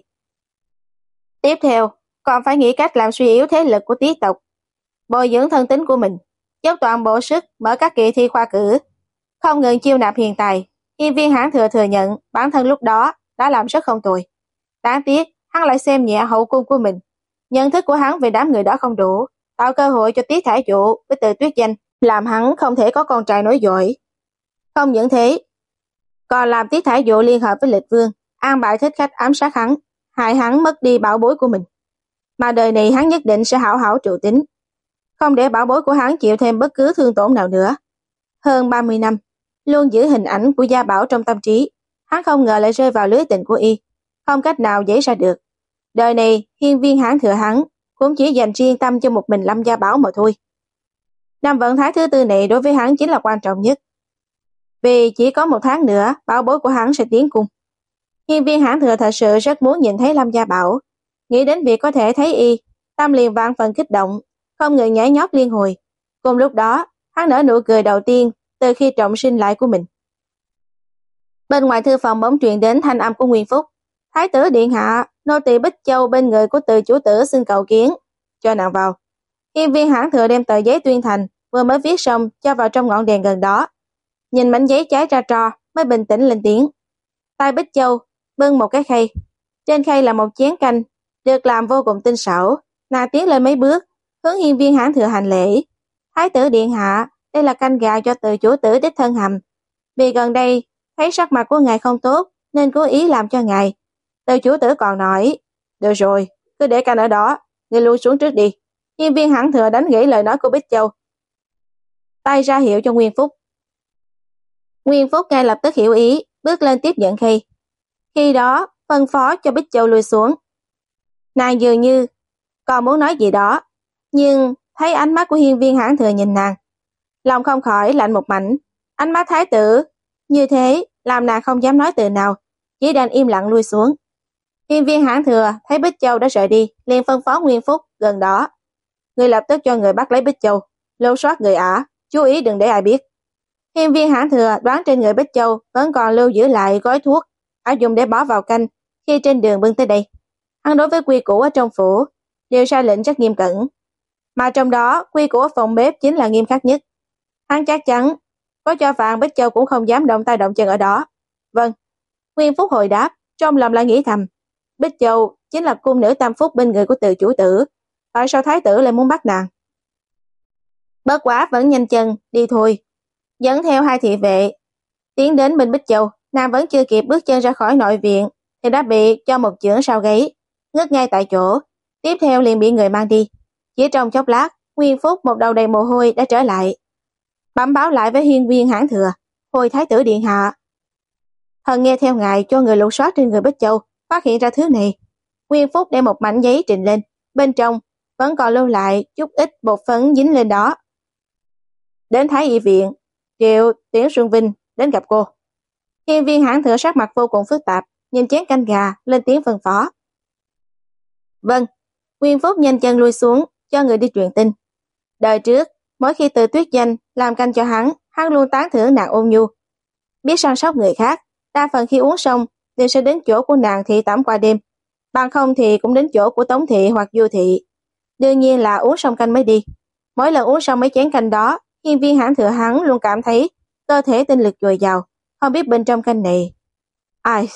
Tiếp theo, còn phải nghĩ cách làm suy yếu thế lực của Tiết tộc, bồi dưỡng thân tín của mình, dốc toàn bộ sức mở các kỳ thi khoa cử, không ngừng chiêu nạp hiền tài. Hiên viên hãn thừa thừa nhận bản thân lúc đó đã làm rất không tồi. Đáng tiếc, hắn lại xem nhẹ hậu cung của mình. Nhận thức của hắn về đám người đó không đủ, tạo cơ hội cho Tiết Thải Dụ với Từ Tuyết Danh, làm hắn không thể có con trai nối dõi. Không những thế, còn làm Tiết Thải Dụ liên hợp với Lịch Vương, an bài thích khách ám sát hắn, hại hắn mất đi bảo bối của mình. Mà đời này hắn nhất định sẽ hảo hảo trụ tính, không để bảo bối của hắn chịu thêm bất cứ thương tổn nào nữa. Hơn ba mươi năm, luôn giữ hình ảnh của Gia Bảo trong tâm trí, hắn không ngờ lại rơi vào lưới tình của y, không cách nào giãy ra được. Đời này, hiên viên hãn thừa hắn cũng chỉ dành riêng tâm cho một mình Lâm Gia Bảo mà thôi. Năm vận thái thứ tư này đối với hắn chính là quan trọng nhất. Vì chỉ có một tháng nữa, bảo bối của hắn sẽ tiến cung. Hiên viên hãn thừa thật sự rất muốn nhìn thấy Lâm Gia Bảo, nghĩ đến việc có thể thấy y, tâm liền vạn phần kích động, không ngừng nhảy nhót liên hồi. Cùng lúc đó, hắn nở nụ cười đầu tiên từ khi trọng sinh lại của mình. Bên ngoài thư phòng bỗng truyền đến thanh âm của Nguyên Phúc. Thái tử điện hạ, nô tỳ Bích Châu bên người của Từ chủ tử xin cầu kiến. Cho nàng vào. Hiên viên hãn thừa đem tờ giấy tuyên thành vừa mới viết xong cho vào trong ngọn đèn gần đó. Nhìn mảnh giấy cháy ra tro mới bình tĩnh lên tiếng. Tay Bích Châu bưng một cái khay. Trên khay là một chén canh được làm vô cùng tinh xảo. Nàng tiến lên mấy bước hướng hiên viên hãn thừa hành lễ. Thái tử điện hạ, đây là canh gà cho Từ chủ tử đích thân hầm. Vì gần đây thấy sắc mặt của ngài không tốt nên cố ý làm cho ngài. Từ chủ tử còn nói, được rồi, cứ để canh ở đó, ngươi lui xuống trước đi. Hiên viên hãn thừa đánh gãy lời nói của Bích Châu, tay ra hiệu cho Nguyên Phúc. Nguyên Phúc ngay lập tức hiểu ý, bước lên tiếp nhận khay. Khi đó phân phó cho Bích Châu lui xuống. Nàng dường như còn muốn nói gì đó, nhưng thấy ánh mắt của hiên viên hãn thừa nhìn nàng, lòng không khỏi lạnh một mảnh. Ánh mắt thái tử như thế làm nàng không dám nói từ nào, chỉ đành im lặng lui xuống. Hiên viên hãn thừa thấy Bích Châu đã rời đi, liền phân phó Nguyên Phúc gần đó, người lập tức cho người bắt lấy Bích Châu, lột soát người ả, chú ý đừng để ai biết. Hiên viên hãn thừa đoán trên người Bích Châu vẫn còn lưu giữ lại gói thuốc ả dùng để bỏ vào canh khi trên đường bưng tới đây. Hắn đối với quy củ ở trong phủ đều ra lệnh rất nghiêm cẩn, mà trong đó quy củ ở phòng bếp chính là nghiêm khắc nhất. Hắn chắc chắn có cho vàng Bích Châu cũng không dám động tay động chân ở đó. Vâng. Nguyên Phúc hồi đáp, trong lòng lại nghĩ thầm, Bích Châu chính là cung nữ tam phúc bên người của Từ chủ tử, tại sao thái tử lại muốn bắt nàng? Bất quá vẫn nhanh chân đi thôi, dẫn theo hai thị vệ tiến đến bên Bích Châu. Nàng vẫn chưa kịp bước chân ra khỏi nội viện thì đã bị cho một chưởng sau gáy, ngất ngay tại chỗ, tiếp theo liền bị người mang đi. Chỉ trong chốc lát, Nguyên Phúc một đầu đầy mồ hôi đã trở lại, bẩm báo lại với hiên viên hãn thừa, hồi thái tử điện hạ, thần nghe theo ngài cho người lục soát trên người Bích Châu, phát hiện ra thứ này. Nguyên Phúc đem một mảnh giấy trình lên, bên trong vẫn còn lưu lại chút ít bột phấn dính lên đó. Đến Thái y viện, triệu Tiễn Xuân Vinh đến gặp cô. Hiên viên hãn thừa sắc mặt vô cùng phức tạp, nhìn chén canh gà lên tiếng phân phó. Vâng. Nguyên Phúc nhanh chân lui xuống cho người đi truyền tin. Đời trước, mỗi khi Từ Tuyết Danh làm canh cho hắn, hắn luôn tán thưởng nàng ôn nhu, biết săn sóc người khác. Đa phần khi uống xong đều sẽ đến chỗ của nàng thị tẩm qua đêm, bằng không thì cũng đến chỗ của Tống thị hoặc Du thị. Đương nhiên là uống xong canh mới đi. Mỗi lần uống xong mấy chén canh đó, hiên viên hãn thừa hắn luôn cảm thấy cơ thể tinh lực dồi dào, không biết bên trong canh này ai.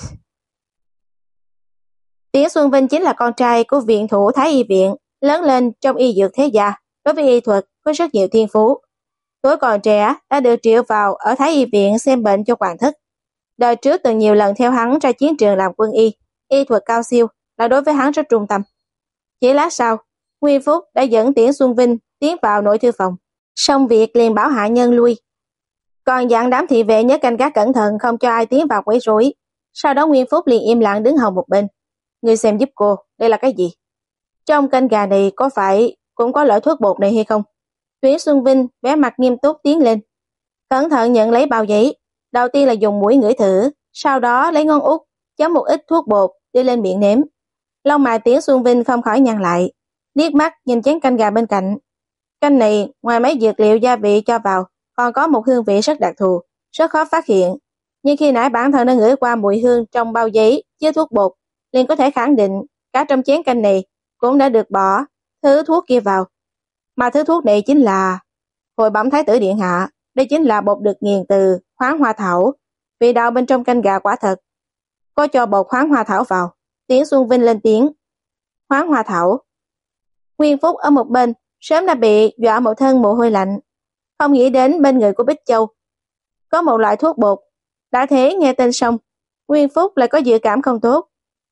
Tiễn Xuân Vinh chính là con trai của viện thủ Thái y viện, lớn lên trong y dược thế gia, đối với y thuật có rất nhiều thiên phú. Tuổi còn trẻ đã được triệu vào ở Thái y viện xem bệnh cho hoàng thất. Đời trước từng nhiều lần theo hắn ra chiến trường làm quân y, y thuật cao siêu, là đối với hắn rất trung tâm. Chỉ lát sau, Nguyên Phúc đã dẫn Tiễn Xuân Vinh tiến vào nội thư phòng, xong việc liền bảo hạ nhân lui, còn dặn đám thị vệ nhớ canh gác cẩn thận không cho ai tiến vào quấy rối. Sau đó Nguyên Phúc liền im lặng đứng hầu một bên. Người xem giúp cô, đây là cái gì? Trong canh gà này có phải cũng có loại thuốc bột này hay không? Tiễn Xuân Vinh vẻ mặt nghiêm túc tiến lên, cẩn thận nhận lấy bao giấy. Đầu tiên là dùng mũi ngửi thử, sau đó lấy ngón út chấm một ít thuốc bột đưa lên miệng nếm. Lông mày Tiễn Xuân Vinh không khỏi nhăn lại, liếc mắt nhìn chén canh gà bên cạnh. Canh này ngoài mấy dược liệu gia vị cho vào, còn có một hương vị rất đặc thù, rất khó phát hiện. Nhưng khi nãy bản thân đã ngửi qua mùi hương trong bao giấy chứa thuốc bột, liền có thể khẳng định cả trong chén canh này cũng đã được bỏ thứ thuốc kia vào. Mà thứ thuốc này chính là, hồi bẩm thái tử điện hạ, đây chính là bột được nghiền từ khoáng hoa thảo. Vị đạo bên trong canh gà quả thật có cho bột khoáng hoa thảo vào. Tiễn Xuân Vinh lên tiếng. Khoáng hoa thảo. Nguyên Phúc ở một bên sớm đã bị dọa một thân mồ hôi lạnh, không nghĩ đến bên người của Bích Châu có một loại thuốc bột. Đã thế nghe tên xong, Nguyên Phúc lại có dự cảm không tốt.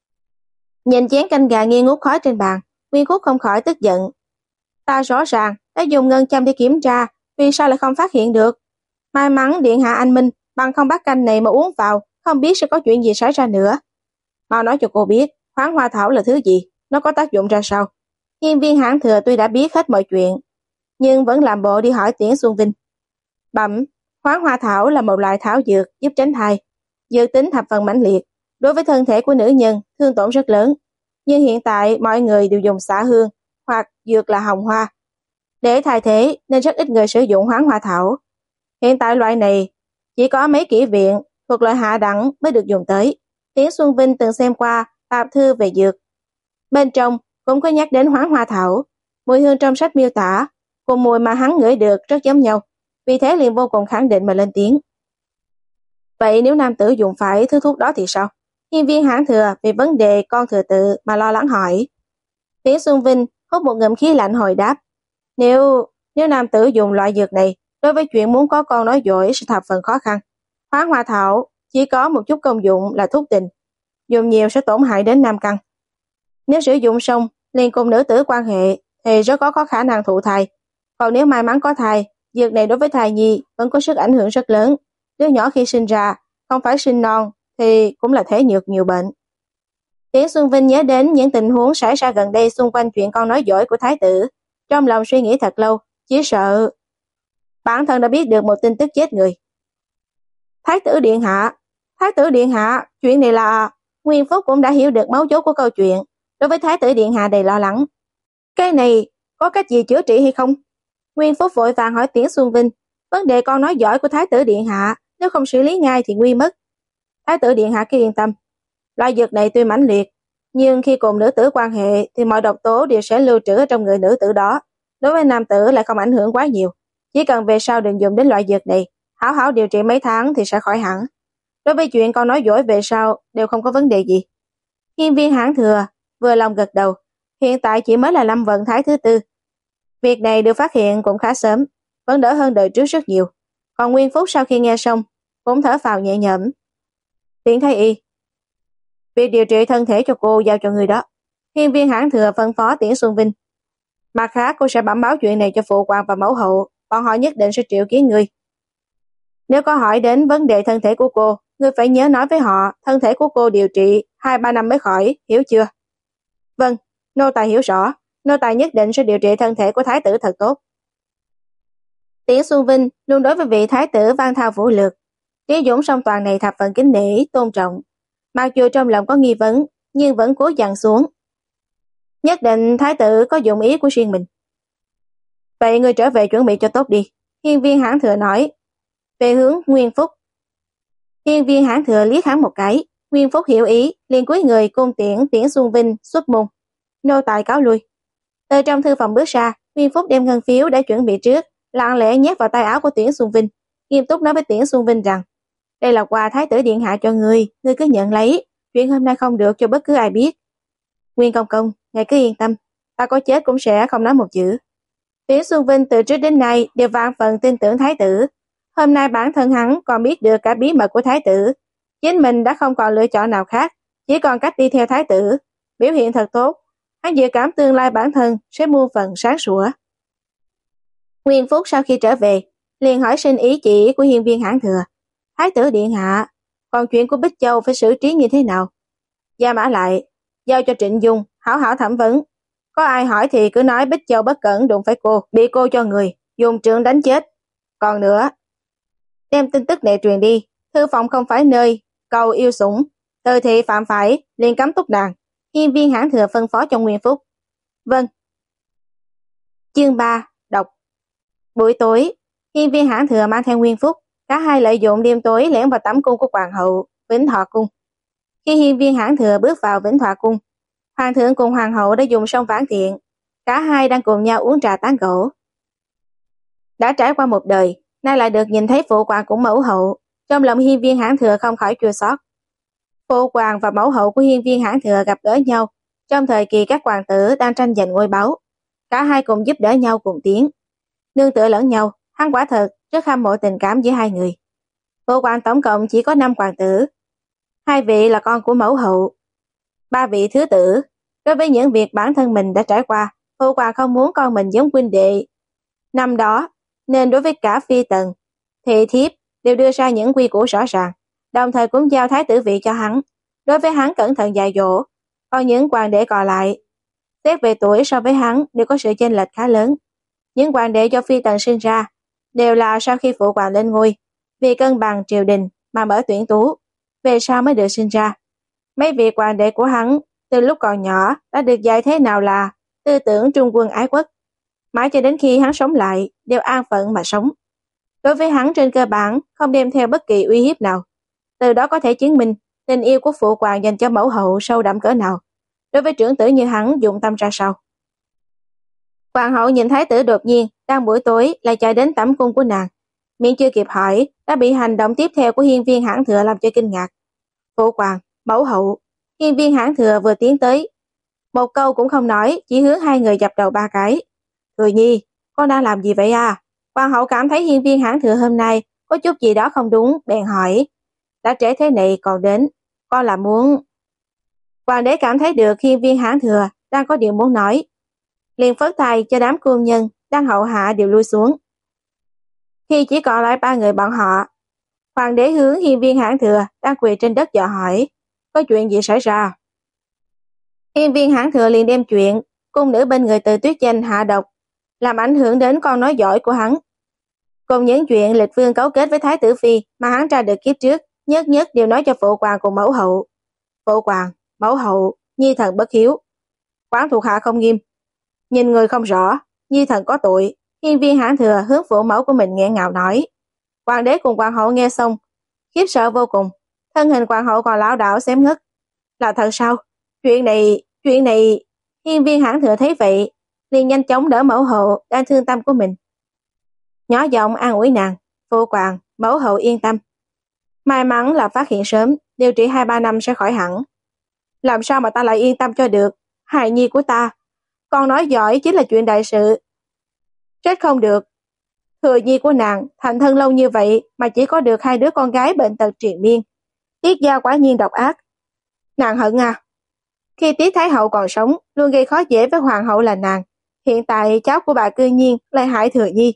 Nhìn chén canh gà nghi ngút khói trên bàn, Nguyên Phúc không khỏi tức giận. Ta rõ ràng đã dùng ngân châm để kiểm tra, vì sao lại không phát hiện được? May mắn điện hạ anh minh, bằng không bát canh này mà uống vào, không biết sẽ có chuyện gì xảy ra nữa. Mau nói cho cô biết, khoáng hoa thảo là thứ gì, nó có tác dụng ra sao? Hiên viên hãn thừa tuy đã biết hết mọi chuyện, nhưng vẫn làm bộ đi hỏi Tiễn Xuân Vinh. Bẩm, khoáng hoa thảo là một loại thảo dược giúp tránh thai, dược tính thập phần mãnh liệt, đối với thân thể của nữ nhân thương tổn rất lớn. Nhưng hiện tại mọi người đều dùng xạ hương hoặc dược là hồng hoa để thay thế, nên rất ít người sử dụng khoáng hoa thảo. Hiện tại loại này chỉ có mấy kỹ viện thuộc loại hạ đẳng mới được dùng tới. Tiễn Xuân Vinh từng xem qua tạp thư về dược. Bên trong cũng có nhắc đến hoáng hoa thảo, mùi hương trong sách miêu tả, cùng mùi mà hắn ngửi được rất giống nhau, vì thế liền vô cùng khẳng định mà lên tiếng. Vậy nếu nam tử dùng phải thứ thuốc đó thì sao? Hiên viên hãn thừa vì vấn đề con thừa tự mà lo lắng hỏi. Tiễn Xuân Vinh hút một ngụm khí lạnh hồi đáp. Nếu, nếu nam tử dùng loại dược này, đối với chuyện muốn có con nói dối sẽ thập phần khó khăn. Hoáng hoa thảo chỉ có một chút công dụng là thuốc tình, dùng nhiều sẽ tổn hại đến nam căn. Nếu sử dụng xong liền cùng nữ tử quan hệ thì rất có, có khả năng thụ thai. Còn nếu may mắn có thai, dược này đối với thai nhi vẫn có sức ảnh hưởng rất lớn. Đứa nhỏ khi sinh ra, không phải sinh non thì cũng là thể nhược nhiều bệnh. Tiễn Xuân Vinh nhớ đến những tình huống xảy ra gần đây xung quanh chuyện con nói dối của thái tử. Trong lòng suy nghĩ thật lâu, chỉ sợ bản thân đã biết được một tin tức chết người. Thái tử điện hạ, thái tử điện hạ, chuyện này là... Nguyên Phúc cũng đã hiểu được máu chốt của câu chuyện, đối với thái tử điện hạ đầy lo lắng. Cái này có cách gì chữa trị hay không? Nguyên Phúc vội vàng hỏi Tiễn Xuân Vinh, vấn đề con nói giỏi của thái tử điện hạ, nếu không xử lý ngay thì nguy mất. Thái tử điện hạ cứ yên tâm, loại dược này tuy mãnh liệt, nhưng khi cùng nữ tử quan hệ thì mọi độc tố đều sẽ lưu trữ ở trong người nữ tử đó, đối với nam tử lại không ảnh hưởng quá nhiều. Chỉ cần về sau đừng dùng đến loại dược này, hảo hảo điều trị mấy tháng thì sẽ khỏi hẳn. Đối với chuyện con nói dối về sau đều không có vấn đề gì. Hiên viên hãn thừa vừa lòng gật đầu, hiện tại chỉ mới là lâm vận thái thứ tư. Việc này được phát hiện cũng khá sớm, vẫn đỡ hơn đời trước rất nhiều. Còn Nguyên Phúc sau khi nghe xong cũng thở phào nhẹ nhõm. Tiễn thái y, việc điều trị thân thể cho cô giao cho người đó. Hiên viên hãn thừa phân phó Tiễn Xuân Vinh. Mặt khác cô sẽ bẩm báo chuyện này cho phụ hoàng và mẫu hậu, bọn họ nhất định sẽ triệu kiến người. Nếu có hỏi đến vấn đề thân thể của cô, ngươi phải nhớ nói với họ thân thể của cô điều trị hai ba năm mới khỏi, hiểu chưa? Vâng, nô tài hiểu rõ, nô tài nhất định sẽ điều trị thân thể của thái tử thật tốt. Tiễn Xuân Vinh luôn đối với vị thái tử văn thao vũ lược, trí dũng song toàn này thập phần kính nể, tôn trọng. Mặc dù trong lòng có nghi vấn, nhưng vẫn cố dằn xuống. Nhất định thái tử có dụng ý của riêng mình. Vậy ngươi trở về chuẩn bị cho tốt đi. Hiên viên hãn thừa nói. Về hướng Nguyên Phúc. Hiên viên hãn thừa liếc hắn một cái. Nguyên Phúc hiểu ý, liền cúi người cung tiễn Tiễn Xuân Vinh xuất môn. Nô tài cáo lui. Từ trong thư phòng bước ra, Nguyên Phúc đem ngân phiếu đã chuẩn bị trước, lặng lẽ nhét vào tay áo của Tiễn Xuân Vinh, nghiêm túc nói với Tiễn Xuân Vinh rằng: đây là quà thái tử điện hạ cho ngươi, ngươi cứ nhận lấy, chuyện hôm nay không được cho bất cứ ai biết. Nguyên công công, ngài cứ yên tâm, ta có chết cũng sẽ không nói một chữ. Tiễn Xuân Vinh từ trước đến nay đều vạn phần tin tưởng thái tử, hôm nay bản thân hắn còn biết được cả bí mật của thái tử, chính mình đã không còn lựa chọn nào khác, chỉ còn cách đi theo thái tử, biểu hiện thật tốt, hắn dự cảm tương lai bản thân sẽ muôn phần sáng sủa. Nguyên Phúc sau khi trở về, liền hỏi xin ý chỉ của hiên viên hãn thừa. Thái tử điện hạ, còn chuyện của Bích Châu phải xử trí như thế nào? Gia mã lại, giao cho Trịnh Dung, hảo hảo thẩm vấn. Có ai hỏi thì cứ nói Bích Châu bất cẩn đụng phải cô, bị cô cho người, dùng trượng đánh chết. Còn nữa, đem tin tức này truyền đi, thư phòng không phải nơi cầu yêu sủng, từ thị phạm phải, liền cấm túc đàn. Hiên viên hãn thừa phân phó cho Nguyên Phúc. Vâng. Chương ba, đọc. Buổi tối, hiên viên hãn thừa mang theo Nguyên Phúc, cả hai lợi dụng đêm tối lẻn vào tẩm cung của hoàng hậu, Vĩnh Thọ cung. Khi hiên viên hãn thừa bước vào Vĩnh Thọ cung, hoàng thượng cùng hoàng hậu đã dùng xong vãn thiện, cả hai đang cùng nhau uống trà tán gẫu. Đã trải qua một đời, nay lại được nhìn thấy phụ hoàng của mẫu hậu, trong lòng hiên viên hãn thừa không khỏi chua xót. Phụ hoàng và mẫu hậu của hiên viên hãn thừa gặp gỡ nhau trong thời kỳ các hoàng tử đang tranh giành ngôi báu, cả hai cùng giúp đỡ nhau cùng tiến, nương tựa lẫn nhau. Hắn quả thật rất hâm mộ tình cảm giữa hai người. Phụ hoàng tổng cộng chỉ có năm hoàng tử, hai vị là con của mẫu hậu, ba vị thứ tử. Đối với những việc bản thân mình đã trải qua, phụ hoàng không muốn con mình giống huynh đệ năm đó, nên đối với cả phi tần, thị thiếp đều đưa ra những quy củ rõ ràng, đồng thời cũng giao thái tử vị cho hắn. Đối với hắn cẩn thận dạy dỗ, còn những hoàng đệ còn lại, xét về tuổi so với hắn đều có sự chênh lệch khá lớn. Những hoàng đệ do phi tần sinh ra đều là sau khi phụ hoàng lên ngôi, vì cân bằng triều đình mà mở tuyển tú, về sau mới được sinh ra. Mấy vị hoàng đệ của hắn từ lúc còn nhỏ đã được dạy thế nào là tư tưởng trung quân ái quốc, mãi cho đến khi hắn sống lại đều an phận mà sống. Đối với hắn trên cơ bản không đem theo bất kỳ uy hiếp nào, từ đó có thể chứng minh tình yêu của phụ hoàng dành cho mẫu hậu sâu đậm cỡ nào, đối với trưởng tử như hắn dụng tâm ra sao. Hoàng hậu nhìn thái tử đột nhiên đang buổi tối lại chạy đến tẩm cung của nàng, miệng chưa kịp hỏi đã bị hành động tiếp theo của hiên viên hãn thừa làm cho kinh ngạc. Phụ hoàng, mẫu hậu. Hiên viên hãn thừa vừa tiến tới, một câu cũng không nói, chỉ hướng hai người dập đầu ba cái. Thừa nhi, con đang làm gì vậy à? Hoàng hậu cảm thấy hiên viên hãn thừa hôm nay có chút gì đó không đúng, bèn hỏi. Đã trễ thế này còn đến, con là muốn... Hoàng đế cảm thấy được hiên viên hãn thừa đang có điều muốn nói, liền phất tay cho đám cung nhân đang hậu hạ đều lui xuống. Khi chỉ còn lại ba người bọn họ, hoàng đế hướng hiên viên hãn thừa đang quỳ trên đất dò hỏi, có chuyện gì xảy ra? Hiên viên hãn thừa liền đem chuyện cung nữ bên người Từ Tuyết Danh hạ độc làm ảnh hưởng đến con nói giỏi của hắn, cùng những chuyện Lịch Vương cấu kết với Thái tử Phi mà hắn tra được kiếp trước, nhất nhất đều nói cho phụ hoàng cùng mẫu hậu. Phụ hoàng, mẫu hậu, nhi thần bất hiếu, quán thuộc hạ không nghiêm, nhìn người không rõ, nhi thần có tội. Hiên viên hãn thừa hướng phụ mẫu của mình nghẹn ngào nói. Hoàng đế cùng hoàng hậu nghe xong khiếp sợ vô cùng, thân hình hoàng hậu còn lảo đảo xém ngất. Là thật sao? Chuyện này, chuyện này... Hiên viên hãn thừa thấy vậy liền nhanh chóng đỡ mẫu hậu đang thương tâm của mình, nhỏ giọng an ủi nàng. Phụ hoàng, mẫu hậu yên tâm, may mắn là phát hiện sớm, điều trị hai ba năm sẽ khỏi hẳn. Làm sao mà ta lại yên tâm cho được? Hài nhi của ta, con nói giỏi chính là chuyện đại sự, trách không được. Thừa nhi của nàng thành thân lâu như vậy mà chỉ có được hai đứa con gái bệnh tật triền miên, Tiết gia quả nhiên độc ác. Nàng hận à? Khi Tiết Thái hậu còn sống, luôn gây khó dễ với hoàng hậu là nàng, hiện tại cháu của bà cư nhiên lại hại Thừa nhi.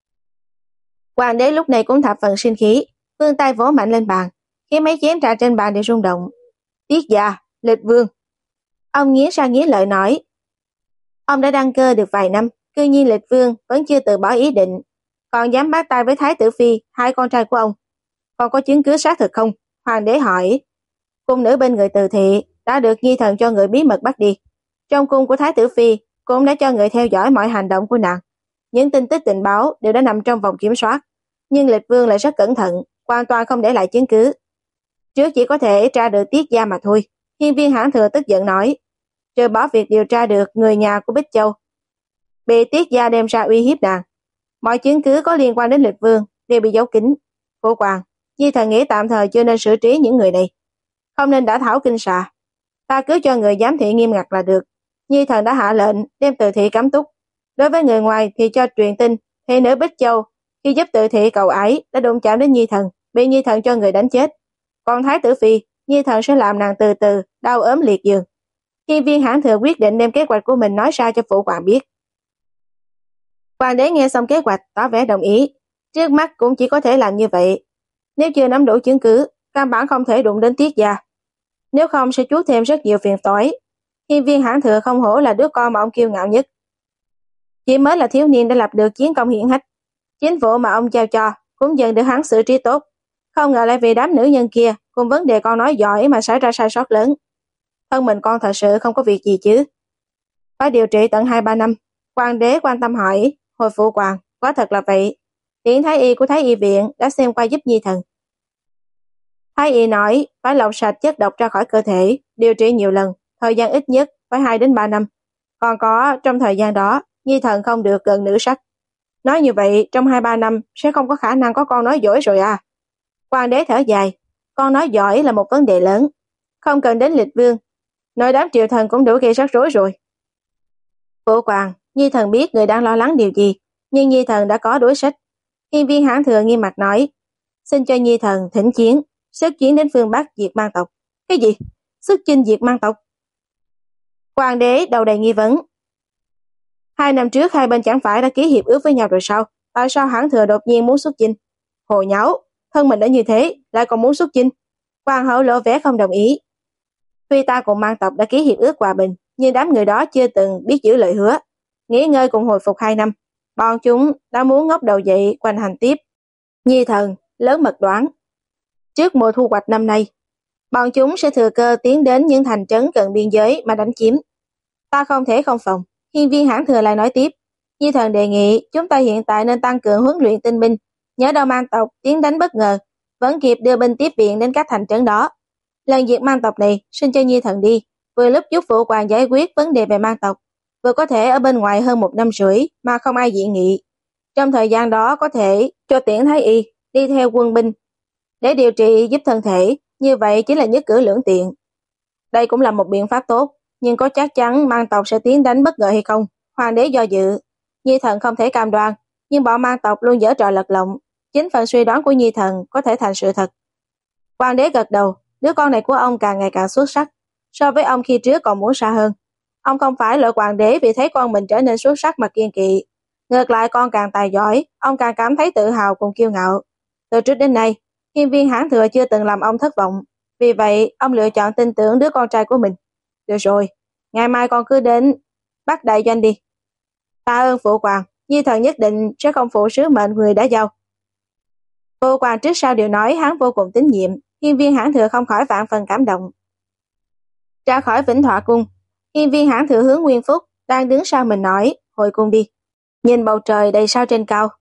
Hoàng đế lúc này cũng thập phần sinh khí, vươn tay vỗ mạnh lên bàn, khiến mấy chén trà trên bàn đều rung động. Tiết gia, Lịch Vương. Ông nghiến răng nghiến lợi nói. Ông đã đăng cơ được vài năm, cư nhiên Lịch Vương vẫn chưa từ bỏ ý định, còn dám bắt tay với Thái tử Phi, hai con trai của ông. Còn có chứng cứ xác thực không? Hoàng đế hỏi. Cung nữ bên người Từ thị đã được nhi thần cho người bí mật bắt đi. Trong cung của Thái tử Phi cũng đã cho người theo dõi mọi hành động của nàng. Những tin tức tình báo đều đã nằm trong vòng kiểm soát, nhưng Lịch Vương lại rất cẩn thận, hoàn toàn không để lại chứng cứ. Trước chỉ có thể tra được Tiết gia mà thôi. Hiên viên hãn thừa tức giận nói. Trừ bỏ việc điều tra được người nhà của Bích Châu bị Tiết gia đem ra uy hiếp nàng, mọi chứng cứ có liên quan đến Lịch Vương đều bị giấu kín. Phụ hoàng, nhi thần nghĩ tạm thời chưa nên xử trí những người này, không nên đã thảo kinh xà. Ta cứ cho người giám thị nghiêm ngặt là được. Nhi thần đã hạ lệnh đem Từ thị cấm túc. Đối với người ngoài thì cho truyền tin thị nữ Bích Châu khi giúp Từ thị cầu ái đã đụng chạm đến nhi thần, bị nhi thần cho người đánh chết. Còn Thái tử Phi, nhi thần sẽ làm nàng từ từ đau ốm liệt giường. Hiên viên hãn thừa quyết định đem kế hoạch của mình nói ra cho phụ hoàng biết. Hoàng đế nghe xong kế hoạch tỏ vẻ đồng ý, trước mắt cũng chỉ có thể làm như vậy. Nếu chưa nắm đủ chứng cứ, căn bản không thể đụng đến Tiết gia, nếu không sẽ chuốc thêm rất nhiều phiền toái. Hiên viên hãn thừa không hổ là đứa con mà ông kiêu ngạo nhất, chỉ mới là thiếu niên đã lập được chiến công hiển hách, chính vụ mà ông giao cho cũng dần được hắn xử trí tốt. Không ngờ lại vì đám nữ nhân kia cùng vấn đề con nói giỏi mà xảy ra sai sót lớn. Thân mình con thật sự không có việc gì chứ? Phải điều trị tận hai ba năm. Hoàng đế quan tâm hỏi. Hồi phụ hoàng, quả thật là vậy. Tiễn thái y của Thái y viện đã xem qua giúp nhi thần. Thái y nói phải lọc sạch chất độc ra khỏi cơ thể, điều trị nhiều lần, thời gian ít nhất phải hai đến ba năm. Còn có trong thời gian đó, nhi thần không được gần nữ sắc. Nói như vậy, trong hai ba năm sẽ không có khả năng có con nói giỏi rồi à? Hoàng đế thở dài. Con nói giỏi là một vấn đề lớn, không cần đến Lịch Vương, nội đám triều thần cũng đủ gây rắc rối rồi. Phụ hoàng, nhi thần biết người đang lo lắng điều gì, nhưng nhi thần đã có đối sách. Hiên viên hãn thừa nghiêm mặt nói. Xin cho nhi thần thỉnh chiến, xuất chiến đến phương Bắc diệt mang tộc. Cái gì? Xuất chinh diệt mang tộc? Hoàng đế đầu đầy nghi vấn. Hai năm trước hai bên chẳng phải đã ký hiệp ước với nhau rồi sao? Tại sao hãn thừa đột nhiên muốn xuất chinh? Hồ nháo, thân mình đã như thế, lại còn muốn xuất chinh. Hoàng hậu lộ vẻ không đồng ý. Tuy ta cùng mang tộc đã ký hiệp ước hòa bình, nhưng đám người đó chưa từng biết giữ lời hứa. Nghỉ ngơi cùng hồi phục hai năm, bọn chúng đã muốn ngóc đầu dậy quanh hành tiếp. Nhi thần, lớn mật đoán. Trước mùa thu hoạch năm nay, bọn chúng sẽ thừa cơ tiến đến những thành trấn gần biên giới mà đánh chiếm. Ta không thể không phòng. Hiên viên hãn thừa lại nói tiếp. Nhi thần đề nghị chúng ta hiện tại nên tăng cường huấn luyện tinh binh, nhớ đâu mang tộc tiến đánh bất ngờ, vẫn kịp đưa binh tiếp viện đến các thành trấn đó. Lần diệt mang tộc này xin cho Nhi Thần đi, vừa lúc giúp phụ hoàng giải quyết vấn đề về mang tộc, vừa có thể ở bên ngoài hơn một năm rưỡi mà không ai dị nghị. Trong thời gian đó có thể cho Tiễn Thái Y đi theo quân binh để điều trị giúp thân thể, như vậy chính là nhất cử lưỡng tiện. Đây cũng là một biện pháp tốt, nhưng có chắc chắn mang tộc sẽ tiến đánh bất ngờ hay không? Hoàng đế do dự. Nhi Thần không thể cam đoan, nhưng bọn mang tộc luôn giở trò lật lọng. Chính phần suy đoán của Nhi Thần có thể thành sự thật. Hoàng đế gật đầu, đứa con này của ông càng ngày càng xuất sắc. So với ông khi trước còn muốn xa hơn. Ông không phải loại hoàng đế vì thấy con mình trở nên xuất sắc mà kiên kỵ. Ngược lại con càng tài giỏi, ông càng cảm thấy tự hào cùng kiêu ngạo. Từ trước đến nay, hiên viên Hán Thừa chưa từng làm ông thất vọng. Vì vậy, ông lựa chọn tin tưởng đứa con trai của mình. Được rồi, ngày mai con cứ đến Bắc Đại Doanh đi. Tạ ơn phụ hoàng, Nhi Thần nhất định sẽ không phụ sứ mệnh người đã giao. Phụ hoàng trước sau đều nói hắn vô cùng tín nhiệm, hiên viên Hán Thừa không khỏi vạn phần cảm động. Ra khỏi Vĩnh Thọ cung, hiên viên Hán Thừa hướng Nguyên Phúc đang đứng sau mình nói, hồi cung đi. Nhìn bầu trời đầy sao trên cao.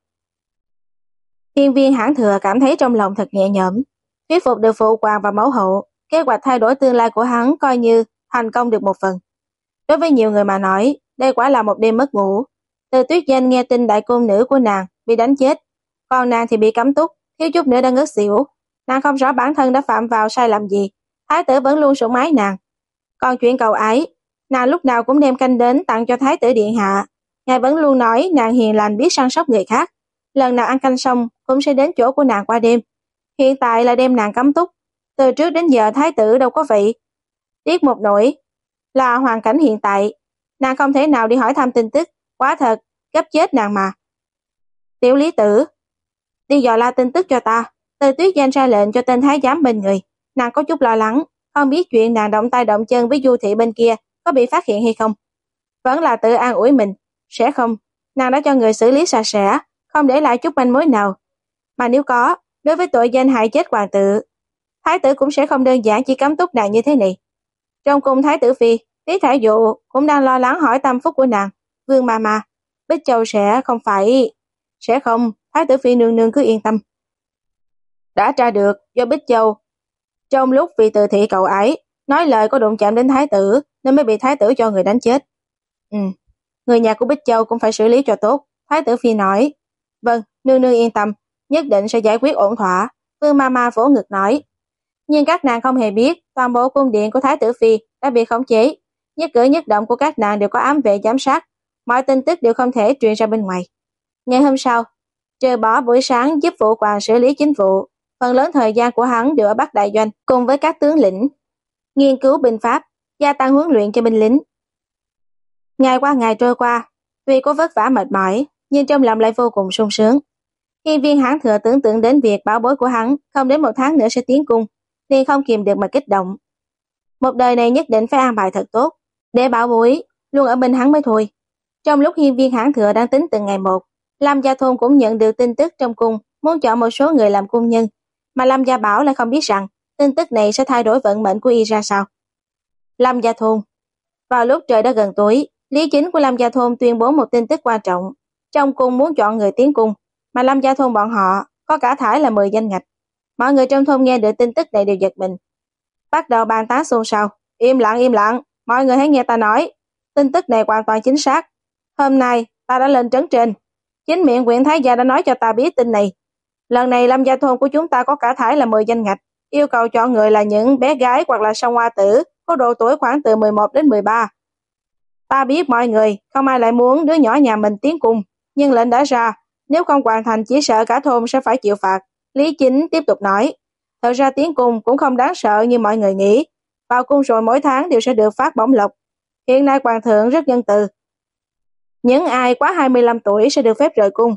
Hiên viên Hán Thừa cảm thấy trong lòng thật nhẹ nhõm, thuyết phục được phụ hoàng và mẫu hậu, kế hoạch thay đổi tương lai của hắn coi như thành công được một phần. Đối với nhiều người mà nói, đây quả là một đêm mất ngủ. Từ Tuyết Danh nghe tin đại cung nữ của nàng bị đánh chết, còn nàng thì bị cấm túc, thiếu chút nữa đã ngất xỉu. Nàng không rõ bản thân đã phạm vào sai lầm gì, thái tử vẫn luôn sủng ái nàng. Còn chuyện cầu ái, nàng lúc nào cũng đem canh đến tặng cho thái tử điện hạ. Ngài vẫn luôn nói nàng hiền lành biết săn sóc người khác. Lần nào ăn canh xong cũng sẽ đến chỗ của nàng qua đêm. Hiện tại là đem nàng cấm túc. Từ trước đến giờ thái tử đâu có vậy. Tiếc một nỗi là hoàn cảnh hiện tại. Nàng không thể nào đi hỏi thăm tin tức. Quá thật, gấp chết nàng mà. Tiểu Lý Tử, đi dò la tin tức cho ta. Từ Tuyết Danh ra lệnh cho tên thái giám bên người. Nàng có chút lo lắng, không biết chuyện nàng động tay động chân với Du thị bên kia có bị phát hiện hay không. Vẫn là tự an ủi mình. Sẽ không, nàng đã cho người xử lý sạch sẽ, không để lại chút manh mối nào. Mà nếu có, đối với tội danh hại chết hoàng tử, thái tử cũng sẽ không đơn giản chỉ cấm túc nàng như thế này. Trong cung thái tử phi, Lý Thải Dụ cũng đang lo lắng hỏi tâm phúc của nàng. Vương ma ma, Bích Châu sẽ không phải... Sẽ không, thái tử phi nương nương cứ yên tâm. Đã tra được do Bích Châu trong lúc vì từ thị cầu ái nói lời có đụng chạm đến thái tử nên mới bị thái tử cho người đánh chết. Ừ, người nhà của Bích Châu cũng phải xử lý cho tốt. Thái tử phi nói, vâng, nương nương yên tâm, nhất định sẽ giải quyết ổn thỏa. Vương ma ma vỗ ngực nói. Nhưng các nàng không hề biết toàn bộ cung điện của thái tử phi đã bị khống chế. Nhất cử nhất động của các nàng đều có ám vệ giám sát, mọi tin tức đều không thể truyền ra bên ngoài. Ngày hôm sau, trừ bỏ buổi sáng giúp phụ hoàng xử lý chính vụ, phần lớn thời gian của hắn đều ở Bắc Đại Doanh cùng với các tướng lĩnh, nghiên cứu binh pháp, gia tăng huấn luyện cho binh lính. Ngày qua ngày trôi qua, tuy có vất vả mệt mỏi, nhưng trong lòng lại vô cùng sung sướng. Hiên viên Hán Thừa tưởng tượng đến việc bảo bối của hắn không đến một tháng nữa sẽ tiến cung, liền không kìm được mà kích động. Một đời này nhất định phải an bài thật tốt, để bảo bối luôn ở bên hắn mới thôi. Trong lúc hiên viên Hán Thừa đang tính từng ngày một, Lâm Gia Thôn cũng nhận được tin tức trong cung muốn chọn một số người làm cung nhân, mà Lâm Gia Bảo lại không biết rằng tin tức này sẽ thay đổi vận mệnh của y ra sao. Lâm Gia Thôn. Vào lúc trời đã gần tối, Lý Chính của Lâm Gia Thôn tuyên bố một tin tức quan trọng. Trong cung muốn chọn người tiến cung, mà Lâm Gia Thôn bọn họ có cả thải là mười danh ngạch. Mọi người trong thôn nghe được tin tức này đều giật mình. Bắt đầu bàn tán xôn xao. Im lặng im lặng, mọi người hãy nghe ta nói. Tin tức này hoàn toàn chính xác. Hôm nay ta đã lên trấn trên. Chính miệng huyện Thái Gia đã nói cho ta biết tin này. Lần này Lâm Gia Thôn của chúng ta có cả thải là mười danh ngạch. Yêu cầu chọn người là những bé gái hoặc là song hoa tử, có độ tuổi khoảng từ mười một đến mười ba. Ta biết mọi người, không ai lại muốn đứa nhỏ nhà mình tiến cung, nhưng lệnh đã ra, nếu không hoàn thành chỉ sợ cả thôn sẽ phải chịu phạt. Lý Chính tiếp tục nói, thật ra tiến cung cũng không đáng sợ như mọi người nghĩ, vào cung rồi mỗi tháng đều sẽ được phát bổng lộc. Hiện nay hoàng thượng rất nhân từ. Những ai quá hai mươi lăm tuổi sẽ được phép rời cung,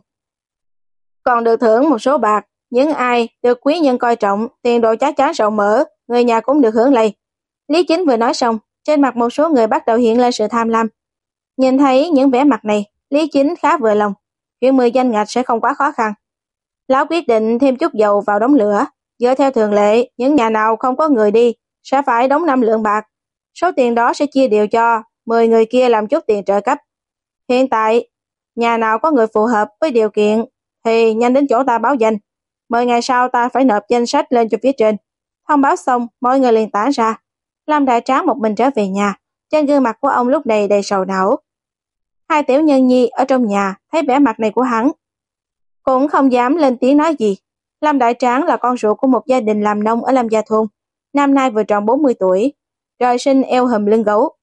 còn được thưởng một số bạc. Những ai được quý nhân coi trọng, tiền đồ chắc chắn rộng mở, người nhà cũng được hưởng lây. Lý Chính vừa nói xong, trên mặt một số người bắt đầu hiện lên sự tham lam. Nhìn thấy những vẻ mặt này, Lý Chính khá vừa lòng. Chuyện mười danh ngạch sẽ không quá khó khăn. Lão quyết định thêm chút dầu vào đống lửa. Dựa theo thường lệ, những nhà nào không có người đi sẽ phải đóng năm lượng bạc. Số tiền đó sẽ chia đều cho mười người kia làm chút tiền trợ cấp. Hiện tại, nhà nào có người phù hợp với điều kiện thì nhanh đến chỗ ta báo danh. mười ngày sau ta phải nộp danh sách lên cho phía trên. Thông báo xong, mọi người liền tản ra. Lâm Đại Tráng một mình trở về nhà, trên gương mặt của ông lúc này đầy sầu não. Hai tiểu nhân nhi ở trong nhà thấy vẻ mặt này của hắn, cũng không dám lên tiếng nói gì. Lâm Đại Tráng là con ruột của một gia đình làm nông ở Lâm Gia Thôn, năm nay vừa tròn bốn mươi tuổi, trời sinh eo hùm lưng gấu.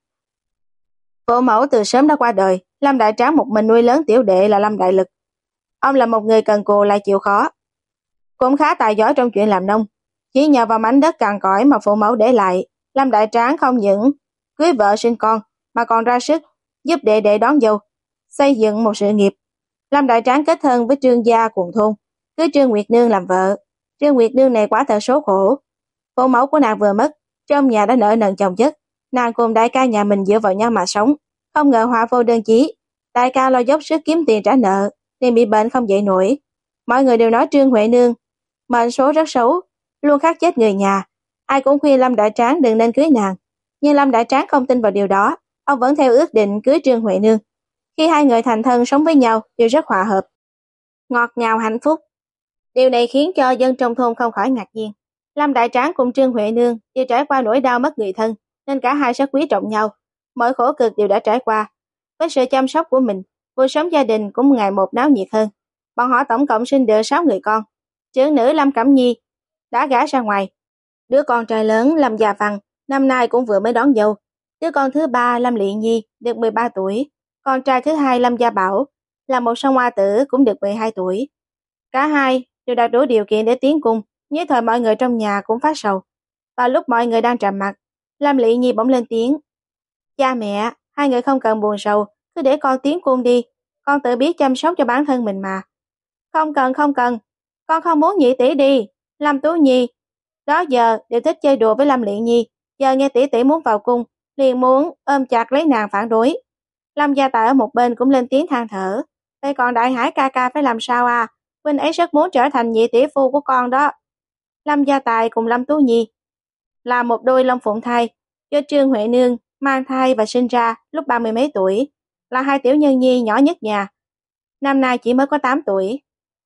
Phụ mẫu từ sớm đã qua đời, Lâm Đại Tráng một mình nuôi lớn tiểu đệ là Lâm Đại Lực. Ông là một người cần cù lại chịu khó, cũng khá tài giỏi trong chuyện làm nông. Chỉ nhờ vào mảnh đất cằn cõi mà phụ mẫu để lại, Lâm Đại Tráng không những cưới vợ sinh con mà còn ra sức giúp đệ đệ đón dâu, xây dựng một sự nghiệp. Lâm Đại Tráng kết thân với Trương gia cùng thôn, cưới Trương Nguyệt Nương làm vợ. Trương Nguyệt Nương này quả thật số khổ. Phụ mẫu của nàng vừa mất, trong nhà đã nợ nần chồng chất, nàng cùng đại ca nhà mình dựa vào nhau mà sống. Không ngờ họa vô đơn chí, đại ca lo dốc sức kiếm tiền trả nợ, nên bị bệnh không dậy nổi. Mọi người đều nói Trương Huệ Nương mệnh số rất xấu, luôn khát chết người nhà. Ai cũng khuyên Lâm Đại Tráng đừng nên cưới nàng, nhưng Lâm Đại Tráng không tin vào điều đó, ông vẫn theo ước định cưới Trương Huệ Nương. Khi hai người thành thân sống với nhau đều rất hòa hợp, ngọt ngào hạnh phúc. Điều này khiến cho dân trong thôn không khỏi ngạc nhiên. Lâm Đại Tráng cùng Trương Huệ Nương đều trải qua nỗi đau mất người thân, nên cả hai rất quý trọng nhau. Mọi khổ cực đều đã trải qua. Với sự chăm sóc của mình, cuộc sống gia đình cũng ngày một náo nhiệt hơn. Bọn họ tổng cộng sinh được sáu người con. Trưởng nữ Lâm Cẩm Nhi đã gả ra ngoài. Đứa con trai lớn Lâm Gia Văn năm nay cũng vừa mới đón dâu. Đứa con thứ ba Lâm Lị Nhi được mười ba tuổi. Con trai thứ hai Lâm Gia Bảo là một song hoa tử cũng được mười hai tuổi. Cả hai đều đạt đủ điều kiện để tiến cung, nhất thời mọi người trong nhà cũng phát sầu. Và lúc mọi người đang trầm mặc, Lâm Lị Nhi bỗng lên tiếng. Cha mẹ, hai người không cần buồn sầu, cứ để con tiến cung đi, con tự biết chăm sóc cho bản thân mình mà. Không cần, không cần, con không muốn nhị tỷ đi. Lâm Tú Nhi đó giờ đều thích chơi đùa với Lâm Lị Nhi, giờ nghe tỷ tỷ muốn vào cung, liền muốn ôm chặt lấy nàng phản đối. Lâm Gia Tài ở một bên cũng lên tiếng than thở. Vậy còn Đại Hải ca ca phải làm sao à? Huynh ấy rất muốn trở thành nhị tỷ phu của con đó. Lâm Gia Tài cùng Lâm Tú Nhi là một đôi long phụng thai, do Trương Huệ Nương mang thai và sinh ra lúc ba mươi mấy tuổi, là hai tiểu nhân nhi nhỏ nhất nhà. Năm nay chỉ mới có tám tuổi.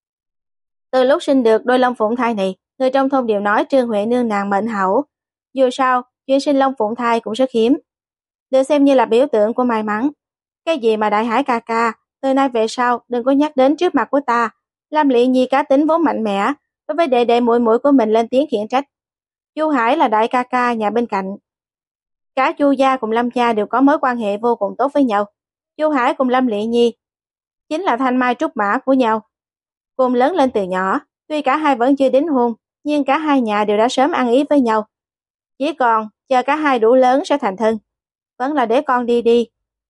Từ lúc sinh được đôi long phụng thai này, người trong thôn đều nói Trương Huệ Nương nàng mệnh hảo. Dù sao, chuyện sinh long phụng thai cũng rất hiếm, được xem như là biểu tượng của may mắn. Cái gì mà Đại Hải ca ca, từ nay về sau đừng có nhắc đến trước mặt của ta. Lâm Lị Nhi cá tính vốn mạnh mẽ, đối với đệ đệ muội muội của mình lên tiếng khiển trách. Chu Hải là đại ca ca nhà bên cạnh. Cả Chu gia cùng Lâm gia đều có mối quan hệ vô cùng tốt với nhau. Chu Hải cùng Lâm Lị Nhi chính là thanh mai trúc mã của nhau, cùng lớn lên từ nhỏ. Tuy cả hai vẫn chưa đính hôn, nhưng cả hai nhà đều đã sớm ăn ý với nhau. Chỉ còn chờ cả hai đủ lớn sẽ thành thân. Vẫn là để con đi đi.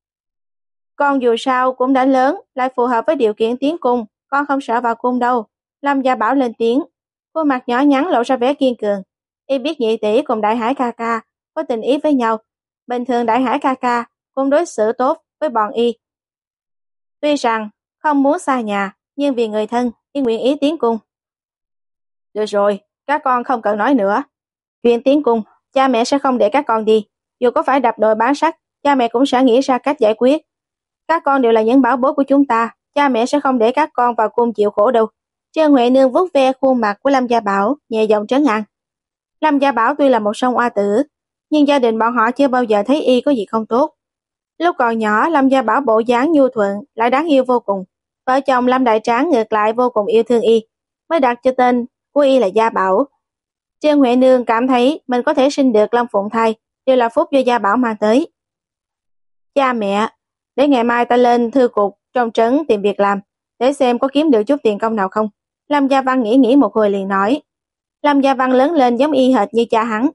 Con dù sao cũng đã lớn, lại phù hợp với điều kiện tiến cung, con không sợ vào cung đâu. Lâm Gia Bảo lên tiếng, khuôn mặt nhỏ nhắn lộ ra vẻ kiên cường. Y biết nhị tỷ cùng Đại Hải ca ca có tình ý với nhau. Bình thường Đại Hải ca ca cũng đối xử tốt với bọn y. Tuy rằng không muốn xa nhà, nhưng vì người thân, y nguyện ý tiến cung. Được rồi, các con không cần nói nữa. Chuyện tiến cung, cha mẹ sẽ không để các con đi. Dù có phải đập đồi bán sắt, cha mẹ cũng sẽ nghĩ ra cách giải quyết. Các con đều là những bảo bối của chúng ta, cha mẹ sẽ không để các con vào cung chịu khổ đâu. Trương Huệ Nương vuốt ve khuôn mặt của Lâm Gia Bảo, nhẹ giọng trấn an. Lâm Gia Bảo tuy là một song oa tử, nhưng gia đình bọn họ chưa bao giờ thấy y có gì không tốt. Lúc còn nhỏ, Lâm Gia Bảo bộ dáng nhu thuận, lại đáng yêu vô cùng. Vợ chồng Lâm Đại Tráng ngược lại vô cùng yêu thương y, mới đặt cho tên của y là Gia Bảo. Trương Huệ Nương cảm thấy mình có thể sinh được long phụng thai, đều là phúc do Gia Bảo mang tới. Cha mẹ, để ngày mai ta lên thư cục trong trấn tìm việc làm, để xem có kiếm được chút tiền công nào không. Lâm Gia Văn nghĩ nghĩ một hồi liền nói. Lâm Gia Văn lớn lên giống y hệt như cha hắn.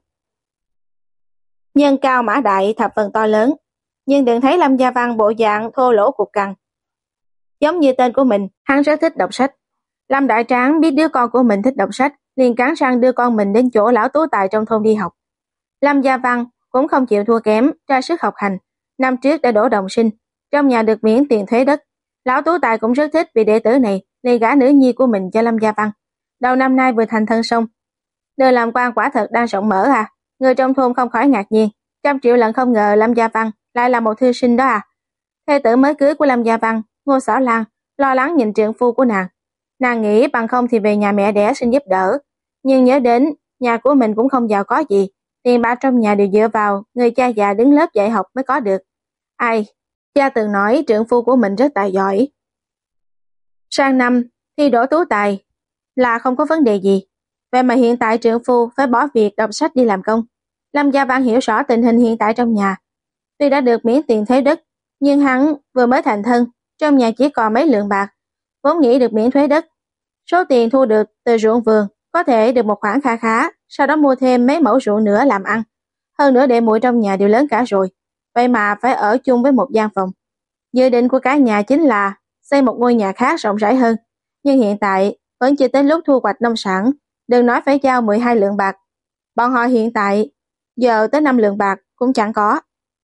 Nhân cao mã đại thập phần to lớn, nhưng đừng thấy Lâm Gia Văn bộ dạng thô lỗ cục cằn. Giống như tên của mình, hắn rất thích đọc sách. Lâm Đại Tráng biết đứa con của mình thích đọc sách, liền cắn răng đưa con mình đến chỗ lão tú tài trong thôn đi học. Lâm Gia Văn cũng không chịu thua kém, ra sức học hành. Năm trước đã đỗ đồng sinh, trong nhà được miễn tiền thuế đất. Lão tú tài cũng rất thích vị đệ tử này, liền gả nữ nhi của mình cho Lâm Gia Văn. Đầu năm nay vừa thành thân xong. Đời làm quan quả thật đang rộng mở à. Người trong thôn không khỏi ngạc nhiên. Trăm triệu lần không ngờ Lâm Gia Văn lại là một thư sinh đó à. Thê tử mới cưới của Lâm Gia Văn, Ngô Xảo Lan, lo lắng nhìn trượng phu của nàng. Nàng nghĩ bằng không thì về nhà mẹ đẻ xin giúp đỡ. Nhưng nhớ đến nhà của mình cũng không giàu có gì, tiền bạc trong nhà đều dựa vào người cha già đứng lớp dạy học mới có được. Ai, cha từng nói trượng phu của mình rất tài giỏi. Sang năm, thi đỗ tú tài là không có vấn đề gì. Vậy mà hiện tại trượng phu phải bỏ việc đọc sách đi làm công. Lâm Gia Văn hiểu rõ tình hình hiện tại trong nhà. Tuy đã được miễn tiền thuế đất, nhưng hắn vừa mới thành thân, trong nhà chỉ còn mấy lượng bạc, vốn nghĩ được miễn thuế đất. Số tiền thu được từ ruộng vườn có thể được một khoản kha khá, sau đó mua thêm mấy mẫu ruộng nữa làm ăn. Hơn nữa đệ muội trong nhà đều lớn cả rồi, vậy mà phải ở chung với một gian phòng. Dự định của cả nhà chính là xây một ngôi nhà khác rộng rãi hơn, nhưng hiện tại vẫn chưa tới lúc thu hoạch nông sản, đừng nói phải giao mười hai lượng bạc. Bọn họ hiện tại giờ tới năm lượng bạc cũng chẳng có.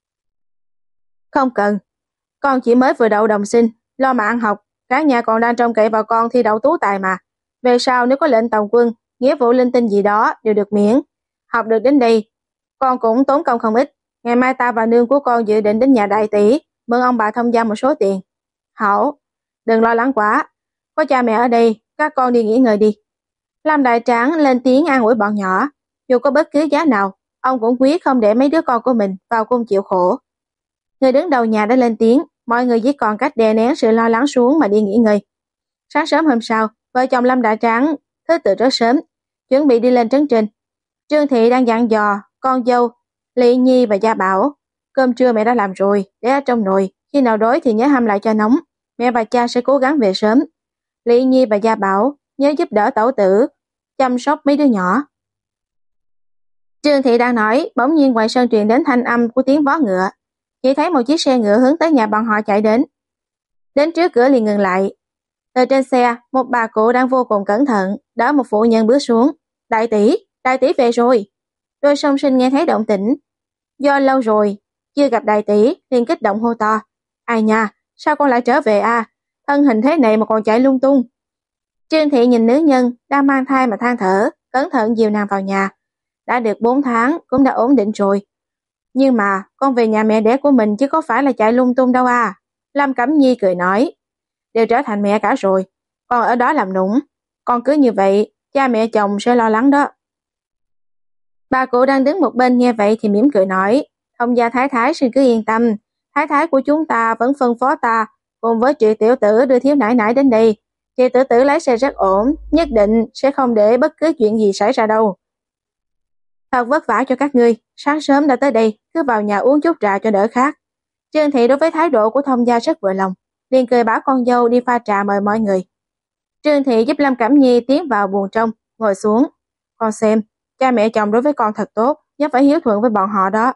Không cần, con chỉ mới vừa đậu đồng sinh, lo mà ăn học, cả nhà còn đang trông cậy vào con thi đậu tú tài mà. Về sau nếu có lệnh tòng quân, nghĩa vụ linh tinh gì đó đều được miễn. Học được đến đây, con cũng tốn công không ít. Ngày mai ta và nương của con dự định đến nhà đại tỷ, mượn ông bà thông gia một số tiền. Hảo, đừng lo lắng quá, có cha mẹ ở đây, các con đi nghỉ ngơi đi. Lâm Đại Tráng lên tiếng an ủi bọn nhỏ, dù có bất cứ giá nào, ông cũng quyết không để mấy đứa con của mình vào cung chịu khổ. Người đứng đầu nhà đã lên tiếng, mọi người chỉ còn cách đè nén sự lo lắng xuống mà đi nghỉ ngơi. Sáng sớm hôm sau, vợ chồng Lâm Đại Tráng thức từ rất sớm, chuẩn bị đi lên trấn trên. Trương Thị đang dặn dò con dâu Lý Nhi và Gia Bảo, cơm trưa mẹ đã làm rồi, để ở trong nồi, khi nào đói thì nhớ hâm lại cho nóng, mẹ và cha sẽ cố gắng về sớm. Lý Nhi và Gia Bảo nhớ giúp đỡ tẩu tử, chăm sóc mấy đứa nhỏ. Trương Thị đang nói, bỗng nhiên ngoài sân truyền đến thanh âm của tiếng vó ngựa. Chỉ thấy một chiếc xe ngựa hướng tới nhà bọn họ chạy đến. Đến trước cửa liền ngừng lại. Từ trên xe, một bà cụ đang vô cùng cẩn thận, đỡ một phụ nhân bước xuống. Đại tỷ, đại tỷ về rồi. Đôi song sinh nghe thấy động tĩnh. Do lâu rồi, chưa gặp đại tỷ, liền kích động hô to. Ai nha, sao con lại trở về à? Thân hình thế này mà còn chạy lung tung. Trương Thị nhìn nữ nhân đang mang thai mà than thở, cẩn thận dìu nàng vào nhà. Đã được bốn tháng, cũng đã ổn định rồi. Nhưng mà con về nhà mẹ đẻ của mình chứ có phải là chạy lung tung đâu à. Lâm Cẩm Nhi cười nói, đều trở thành mẹ cả rồi, con ở đó làm nũng, con cứ như vậy, cha mẹ chồng sẽ lo lắng đó. Bà cụ đang đứng một bên nghe vậy thì mỉm cười nói, thông gia thái thái xin cứ yên tâm, thái thái của chúng ta vẫn phân phó ta, cùng với chị tiểu tử đưa thiếu nãi nãi đến đây, chị tiểu tử lái xe rất ổn, nhất định sẽ không để bất cứ chuyện gì xảy ra đâu. Thật vất vả cho các ngươi, sáng sớm đã tới đây, cứ vào nhà uống chút trà cho đỡ khát. Trương Thị đối với thái độ của thông gia rất vừa lòng, liền cười bảo con dâu đi pha trà mời mọi người. Trương Thị giúp Lâm Cẩm Nhi tiến vào buồng trong, ngồi xuống. Con xem, cha mẹ chồng đối với con thật tốt, nhất phải hiếu thuận với bọn họ đó.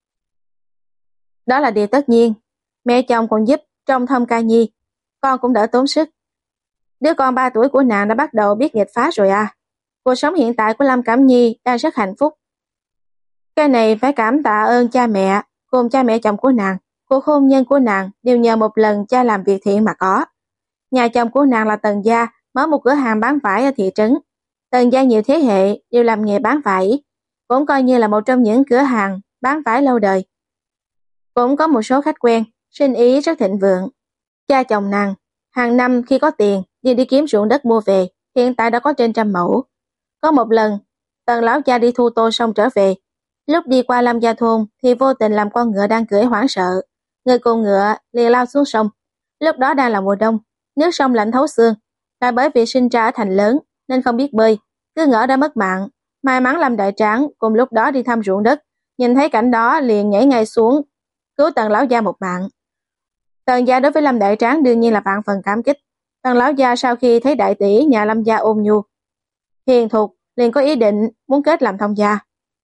Đó là điều tất nhiên, mẹ chồng còn giúp trong thâm ca nhi, con cũng đỡ tốn sức. Đứa con ba tuổi của nàng đã bắt đầu biết nghịch phá rồi à. Cuộc sống hiện tại của Lâm Cẩm Nhi đang rất hạnh phúc. Cái này phải cảm tạ ơn cha mẹ, cùng cha mẹ chồng của nàng. Cuộc hôn nhân của nàng đều nhờ một lần cha làm việc thiện mà có. Nhà chồng của nàng là Tần gia, mở một cửa hàng bán vải ở thị trấn. Tần gia nhiều thế hệ đều làm nghề bán vải, cũng coi như là một trong những cửa hàng bán vải lâu đời. Cũng có một số khách quen, sinh ý rất thịnh vượng. Cha chồng nàng, hàng năm khi có tiền, đi đi kiếm ruộng đất mua về, hiện tại đã có trên trăm mẫu. Có một lần, Tần lão cha đi thu tô xong trở về. Lúc đi qua Lâm gia thôn thì vô tình làm con ngựa đang cưỡi hoảng sợ. Người cùng ngựa liền lao xuống sông. Lúc đó đang là mùa đông, nước sông lạnh thấu xương. Lại bởi vì sinh ra ở thành lớn nên không biết bơi, cứ ngỡ đã mất mạng. May mắn Lâm Đại Tráng cùng lúc đó đi thăm ruộng đất, nhìn thấy cảnh đó liền nhảy ngay xuống, cứu Tần lão gia một mạng. Tần gia đối với Lâm Đại Tráng đương nhiên là vạn phần cảm kích. Tần lão gia sau khi thấy đại tỷ nhà Lâm gia ôn nhu, hiền thục, liền có ý định muốn kết làm thông gia.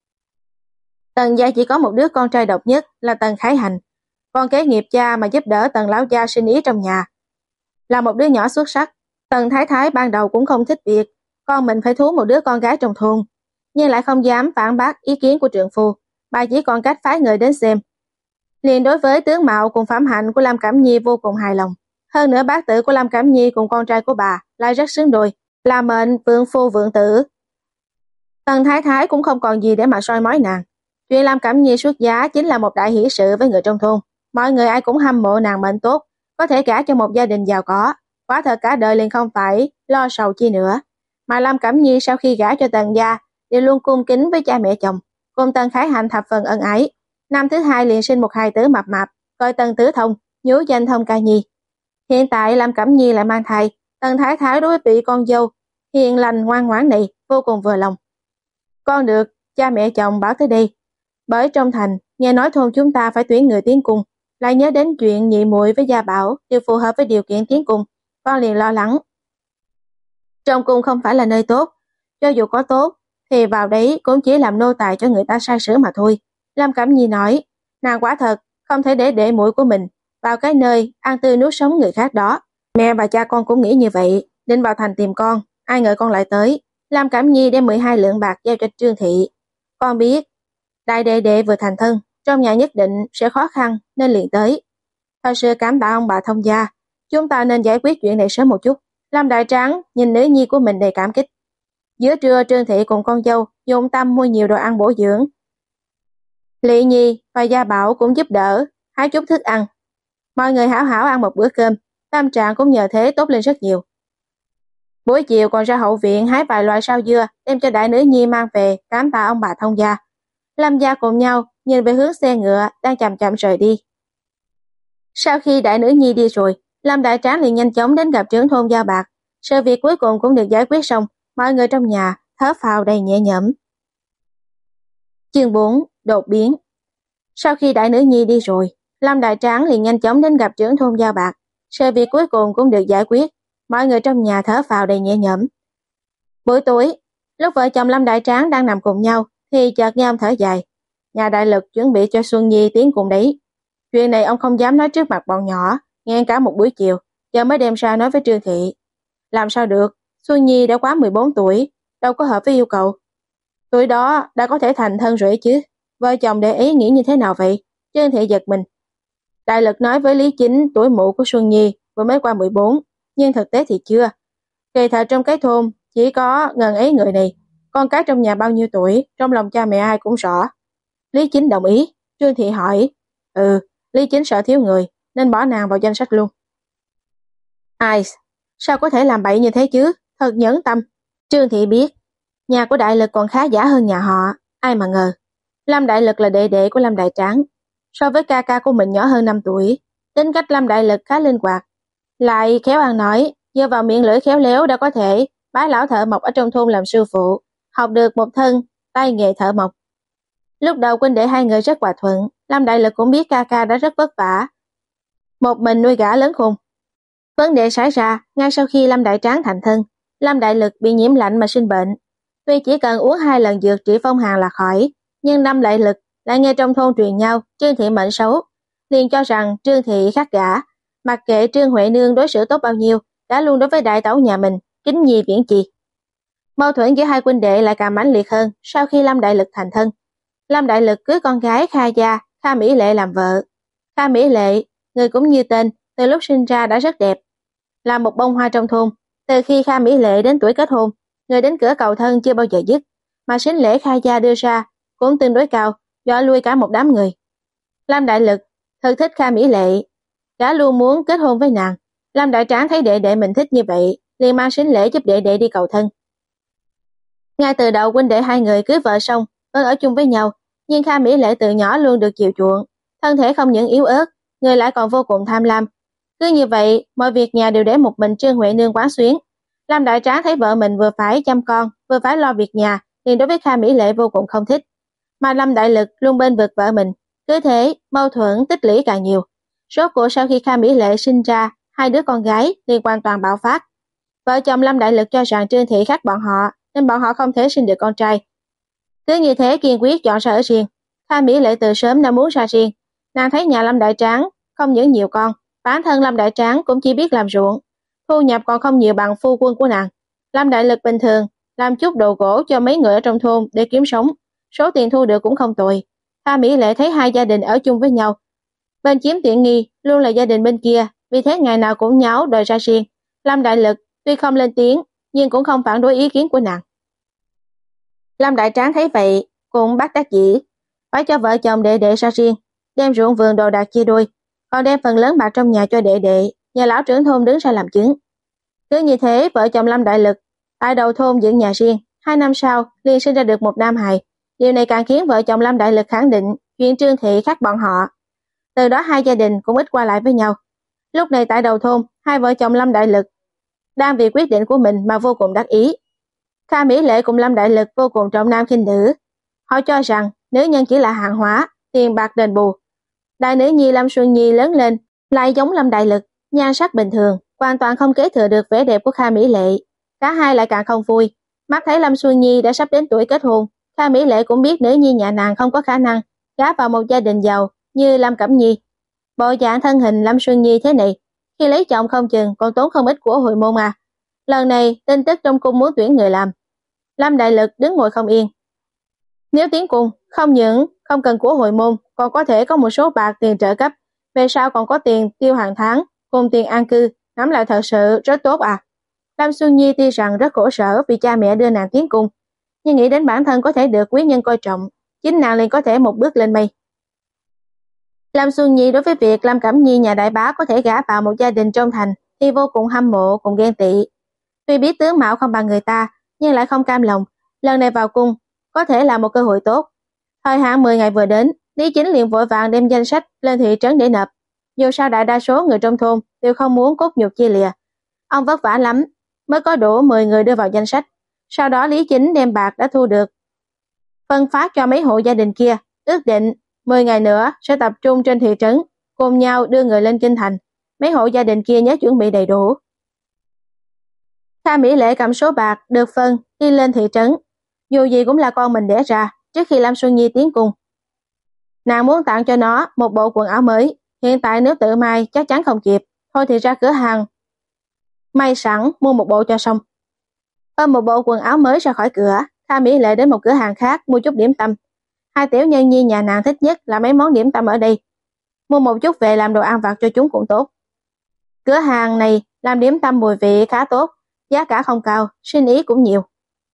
Tần gia chỉ có một đứa con trai độc nhất là Tần Khải Hành, con kế nghiệp cha mà giúp đỡ Tần lão gia sinh ý trong nhà. Là một đứa nhỏ xuất sắc, Tần Thái Thái ban đầu cũng không thích việc con mình phải thú một đứa con gái trong thôn, nhưng lại không dám phản bác ý kiến của trượng phu, bà chỉ còn cách phái người đến xem. Liền đối với tướng mạo cùng phẩm hạnh của Lâm Cẩm Nhi vô cùng hài lòng. Hơn nữa bác tử của Lâm Cẩm Nhi cùng con trai của bà lại rất xứng đôi, là mệnh vượng phu vượng tử. Tần Thái Thái cũng không còn gì để mà soi mói nàng. Chuyện Lâm Cẩm Nhi xuất giá chính là một đại hỷ sự với người trong thôn. Mọi người ai cũng hâm mộ nàng mệnh tốt, có thể gả cho một gia đình giàu có, quả thật cả đời liền không phải lo sầu chi nữa. Mà Lâm Cẩm Nhi sau khi gả cho Tần gia, đều luôn cung kính với cha mẹ chồng, cùng Tần Khải Hạnh thập phần ân ái. Năm thứ hai liền sinh một hài tử mập mạp, gọi Tần Tứ Thông, nhú danh Thông Ca Nhi. Hiện tại Lâm Cẩm Nhi lại mang thai, Tần Thái Thái đối với vị con dâu hiền lành ngoan ngoãn này vô cùng vừa lòng. Con được cha mẹ chồng bảo tới đây, bởi trong thành nghe nói thôn chúng ta phải tuyển người tiến cung, lại nhớ đến chuyện nhị muội với Gia Bảo đều phù hợp với điều kiện tiến cung, con liền lo lắng. Trong cung không phải là nơi tốt, cho dù có tốt thì vào đấy cũng chỉ làm nô tài cho người ta sai sử mà thôi. Lâm Cẩm Nhi nói, nàng quả thật không thể để đệ muội của mình vào cái nơi ăn tươi nuốt sống người khác đó. Mẹ và cha con cũng nghĩ như vậy, định vào thành tìm con, ai ngờ con lại tới. Lâm Cẩm Nhi đem mười hai lượng bạc giao cho Trương Thị. Con biết đại đệ đệ vừa thành thân, trong nhà nhất định sẽ khó khăn nên liền tới. Thật sự cảm tạ ông bà Thông gia, chúng ta nên giải quyết chuyện này sớm một chút. Lâm Đại Tráng nhìn nữ nhi của mình đầy cảm kích. Giữa trưa Trương Thị cùng con dâu dụng tâm mua nhiều đồ ăn bổ dưỡng. Lị Nhi và Gia Bảo cũng giúp đỡ hái chút thức ăn. Mọi người hảo hảo ăn một bữa cơm, tâm trạng cũng nhờ thế tốt lên rất nhiều. Buổi chiều còn ra hậu viện hái vài loại rau dưa đem cho đại nữ nhi mang về cảm tạ ông bà Thông gia. Lâm gia cùng nhau nhìn về hướng xe ngựa đang chậm chậm rời đi. Sau khi đại nữ nhi đi rồi, Lâm Đại Tráng liền nhanh chóng đến gặp trưởng thôn Gia Bạc. Sự việc cuối cùng cũng được giải quyết xong, mọi người trong nhà thở phào đầy nhẹ nhõm. Chương bốn. Đột biến. Sau khi đại nữ nhi đi rồi, Lâm Đại Tráng liền nhanh chóng đến gặp trưởng thôn Gia Bạc. Sự việc cuối cùng cũng được giải quyết, mọi người trong nhà thở phào đầy nhẹ nhõm. Buổi tối, lúc vợ chồng Lâm Đại Tráng đang nằm cùng nhau, thì chợt nghe ông thở dài. Nhà đại lực chuẩn bị cho Xuân Nhi tiến cùng đấy. Chuyện này ông không dám nói trước mặt bọn nhỏ, nghe cả một buổi chiều, giờ mới đem ra nói với Trương Thị. Làm sao được, Xuân Nhi đã quá mười bốn tuổi, đâu có hợp với yêu cầu. Tuổi đó đã có thể thành thân rồi chứ. Vợ chồng để ý nghĩ như thế nào vậy? Trương Thị giật mình. Đại lực nói với Lý Chính tuổi mụ của Xuân Nhi vừa mới qua mười bốn, nhưng thực tế thì chưa. Kỳ thật trong cái thôn chỉ có ngần ấy người này, con cái trong nhà bao nhiêu tuổi, trong lòng cha mẹ ai cũng rõ. Lý Chính đồng ý. Trương Thị hỏi, ừ, Lý Chính sợ thiếu người nên bỏ nàng vào danh sách luôn. Ai, sao có thể làm bậy như thế chứ, thật nhẫn tâm. Trương Thị biết nhà của Đại Lực còn khá giả hơn nhà họ, ai mà ngờ Lâm Đại Lực là đệ đệ của Lâm Đại Tráng, so với ca ca của mình nhỏ hơn năm tuổi. Tính cách Lâm Đại Lực khá linh hoạt, lại khéo ăn nói, nhờ vào miệng lưỡi khéo léo đã có thể bái lão thợ mộc ở trong thôn làm sư phụ, học được một thân tay nghề thợ mộc. Lúc đầu huynh đệ hai người rất hòa thuận, Lâm Đại Lực cũng biết ca ca đã rất vất vả, một mình nuôi gã lớn khôn. Vấn đề xảy ra ngay sau khi Lâm Đại Tráng thành thân. Lâm Đại Lực bị nhiễm lạnh mà sinh bệnh, tuy chỉ cần uống hai lần dược trị phong hàn là khỏi, nhưng Lâm Đại Lực lại nghe trong thôn truyền nhau Trương Thị mệnh xấu, liền cho rằng Trương Thị khác gã. Mặc kệ Trương Huệ Nương đối xử tốt bao nhiêu, đã luôn đối với đại tẩu nhà mình kính nhi viễn chi. Mâu thuẫn giữa hai huynh đệ lại càng mãnh liệt hơn sau khi Lâm Đại Lực thành thân. Lâm Đại Lực cưới con gái Kha Gia, Kha Mỹ Lệ làm vợ. Kha Mỹ Lệ, người cũng như tên, từ lúc sinh ra đã rất đẹp, là một bông hoa trong thôn. Từ khi Kha Mỹ Lệ đến tuổi kết hôn, người đến cửa cầu thân chưa bao giờ dứt, mà sính lễ Kha Gia đưa ra cũng tương đối cao, dọa lui cả một đám người. Lâm Đại Lực thật thích Kha Mỹ Lệ, đã luôn muốn kết hôn với nàng. Lâm Đại Tráng thấy đệ đệ mình thích như vậy, liền mang sính lễ giúp đệ đệ đi cầu thân. Ngay từ đầu huynh đệ hai người cưới vợ xong vẫn ở chung với nhau, nhưng Kha Mỹ Lệ từ nhỏ luôn được chiều chuộng, thân thể không những yếu ớt, người lại còn vô cùng tham lam. Cứ như vậy, mọi việc nhà đều để một mình Trương Huệ Nương quán xuyến. Lâm Đại Tráng thấy vợ mình vừa phải chăm con, vừa phải lo việc nhà, liền đối với Kha Mỹ Lệ vô cùng không thích. Mà Lâm Đại Lực luôn bên vực vợ mình, cứ thế mâu thuẫn tích lũy càng nhiều. Rốt cuộc sau khi Kha Mỹ Lệ sinh ra hai đứa con gái liền hoàn toàn bạo phát. Vợ chồng Lâm Đại Lực cho rằng Trương Thị khác bọn họ nên bọn họ không thể sinh được con trai. Cứ như thế kiên quyết chọn ra ở riêng. Kha Mỹ Lệ từ sớm đã muốn ra riêng. Nàng thấy nhà Lâm Đại Tráng không những nhiều con, bản thân Lâm Đại Tráng cũng chỉ biết làm ruộng, thu nhập còn không nhiều bằng phu quân của nàng. Lâm Đại Lực bình thường làm chút đồ gỗ cho mấy người ở trong thôn để kiếm sống, số tiền thu được cũng không tồi. Kha Mỹ Lệ thấy hai gia đình ở chung với nhau, bên chiếm tiện nghi luôn là gia đình bên kia, vì thế ngày nào cũng nháo đòi ra riêng. Lâm Đại Lực tuy không lên tiếng nhưng cũng không phản đối ý kiến của nàng. Lâm Đại Tráng thấy vậy cũng bắt đắc dĩ, phải cho vợ chồng đệ đệ ra riêng, đem ruộng vườn đồ đạc chia đôi, còn đem phần lớn bạc trong nhà cho đệ đệ, nhờ lão trưởng thôn đứng ra làm chứng. Cứ như thế vợ chồng Lâm Đại Lực tại đầu thôn dựng nhà riêng, Hai năm sau, liền sinh ra được một nam hài. Điều này càng khiến vợ chồng Lâm Đại Lực khẳng định chuyện Trương Thị khác bọn họ. Từ đó hai gia đình cũng ít qua lại với nhau. Lúc này tại đầu thôn, hai vợ chồng Lâm Đại Lực đang vì quyết định của mình mà vô cùng đắc ý. Kha Mỹ Lệ cùng Lâm Đại Lực vô cùng trọng nam khinh nữ. Họ cho rằng nữ nhân chỉ là hàng hóa, tiền bạc đền bù. Đại nữ nhi Lâm Xuân Nhi lớn lên, lại giống Lâm Đại Lực, nhan sắc bình thường, hoàn toàn không kế thừa được vẻ đẹp của Kha Mỹ Lệ. Cả hai lại càng không vui. Mắt thấy Lâm Xuân Nhi đã sắp đến tuổi kết hôn, Kha Mỹ Lệ cũng biết nữ nhi nhà nàng không có khả năng gả vào một gia đình giàu như Lâm Cẩm Nhi. Bộ dạng thân hình Lâm Xuân Nhi thế này, khi lấy chồng không chừng còn tốn không ít của hồi môn à. Lần này tin tức trong cung muốn tuyển người làm. Lâm Đại Lực đứng ngồi không yên. Nếu tiến cung, không những không cần của hồi môn, còn có thể có một số bạc tiền trợ cấp, về sau còn có tiền tiêu hàng tháng, cùng tiền an cư, ngắm lại thật sự rất tốt à. Lâm Xuân Nhi tuy rằng rất khổ sở vì cha mẹ đưa nàng tiến cung, nhưng nghĩ đến bản thân có thể được quý nhân coi trọng, chính nàng liền có thể một bước lên mây. Lâm Xuân Nhi đối với việc Lâm Cẩm Nhi nhà đại bá có thể gả vào một gia đình trong thành thì vô cùng hâm mộ cùng ghen tị. Tuy biết tướng mạo không bằng người ta, nhưng lại không cam lòng, lần này vào cung có thể là một cơ hội tốt. Thời hạn mười ngày vừa đến, Lý Chính liền vội vàng đem danh sách lên thị trấn để nộp. Dù sao đại đa số người trong thôn đều không muốn cốt nhục chia lìa. Ông vất vả lắm mới có đủ mười người đưa vào danh sách. Sau đó Lý Chính đem bạc đã thu được phân phát cho mấy hộ gia đình kia, ước định mười ngày nữa sẽ tập trung trên thị trấn, cùng nhau đưa người lên kinh thành. Mấy hộ gia đình kia nhớ chuẩn bị đầy đủ. Kha Mỹ Lệ cầm số bạc được phân đi lên thị trấn. Dù gì cũng là con mình đẻ ra, trước khi Lâm Xuân Nhi tiến cung. Nàng muốn tặng cho nó một bộ quần áo mới, hiện tại nếu tự may chắc chắn không kịp, thôi thì ra cửa hàng may sẵn mua một bộ cho xong. Ôm một bộ quần áo mới ra khỏi cửa, Kha Mỹ Lệ đến một cửa hàng khác mua chút điểm tâm. Hai tiểu nhân nhi nhà nàng thích nhất là mấy món điểm tâm ở đây. Mua một chút về làm đồ ăn vặt cho chúng cũng tốt. Cửa hàng này làm điểm tâm mùi vị khá tốt, giá cả không cao, sinh ý cũng nhiều.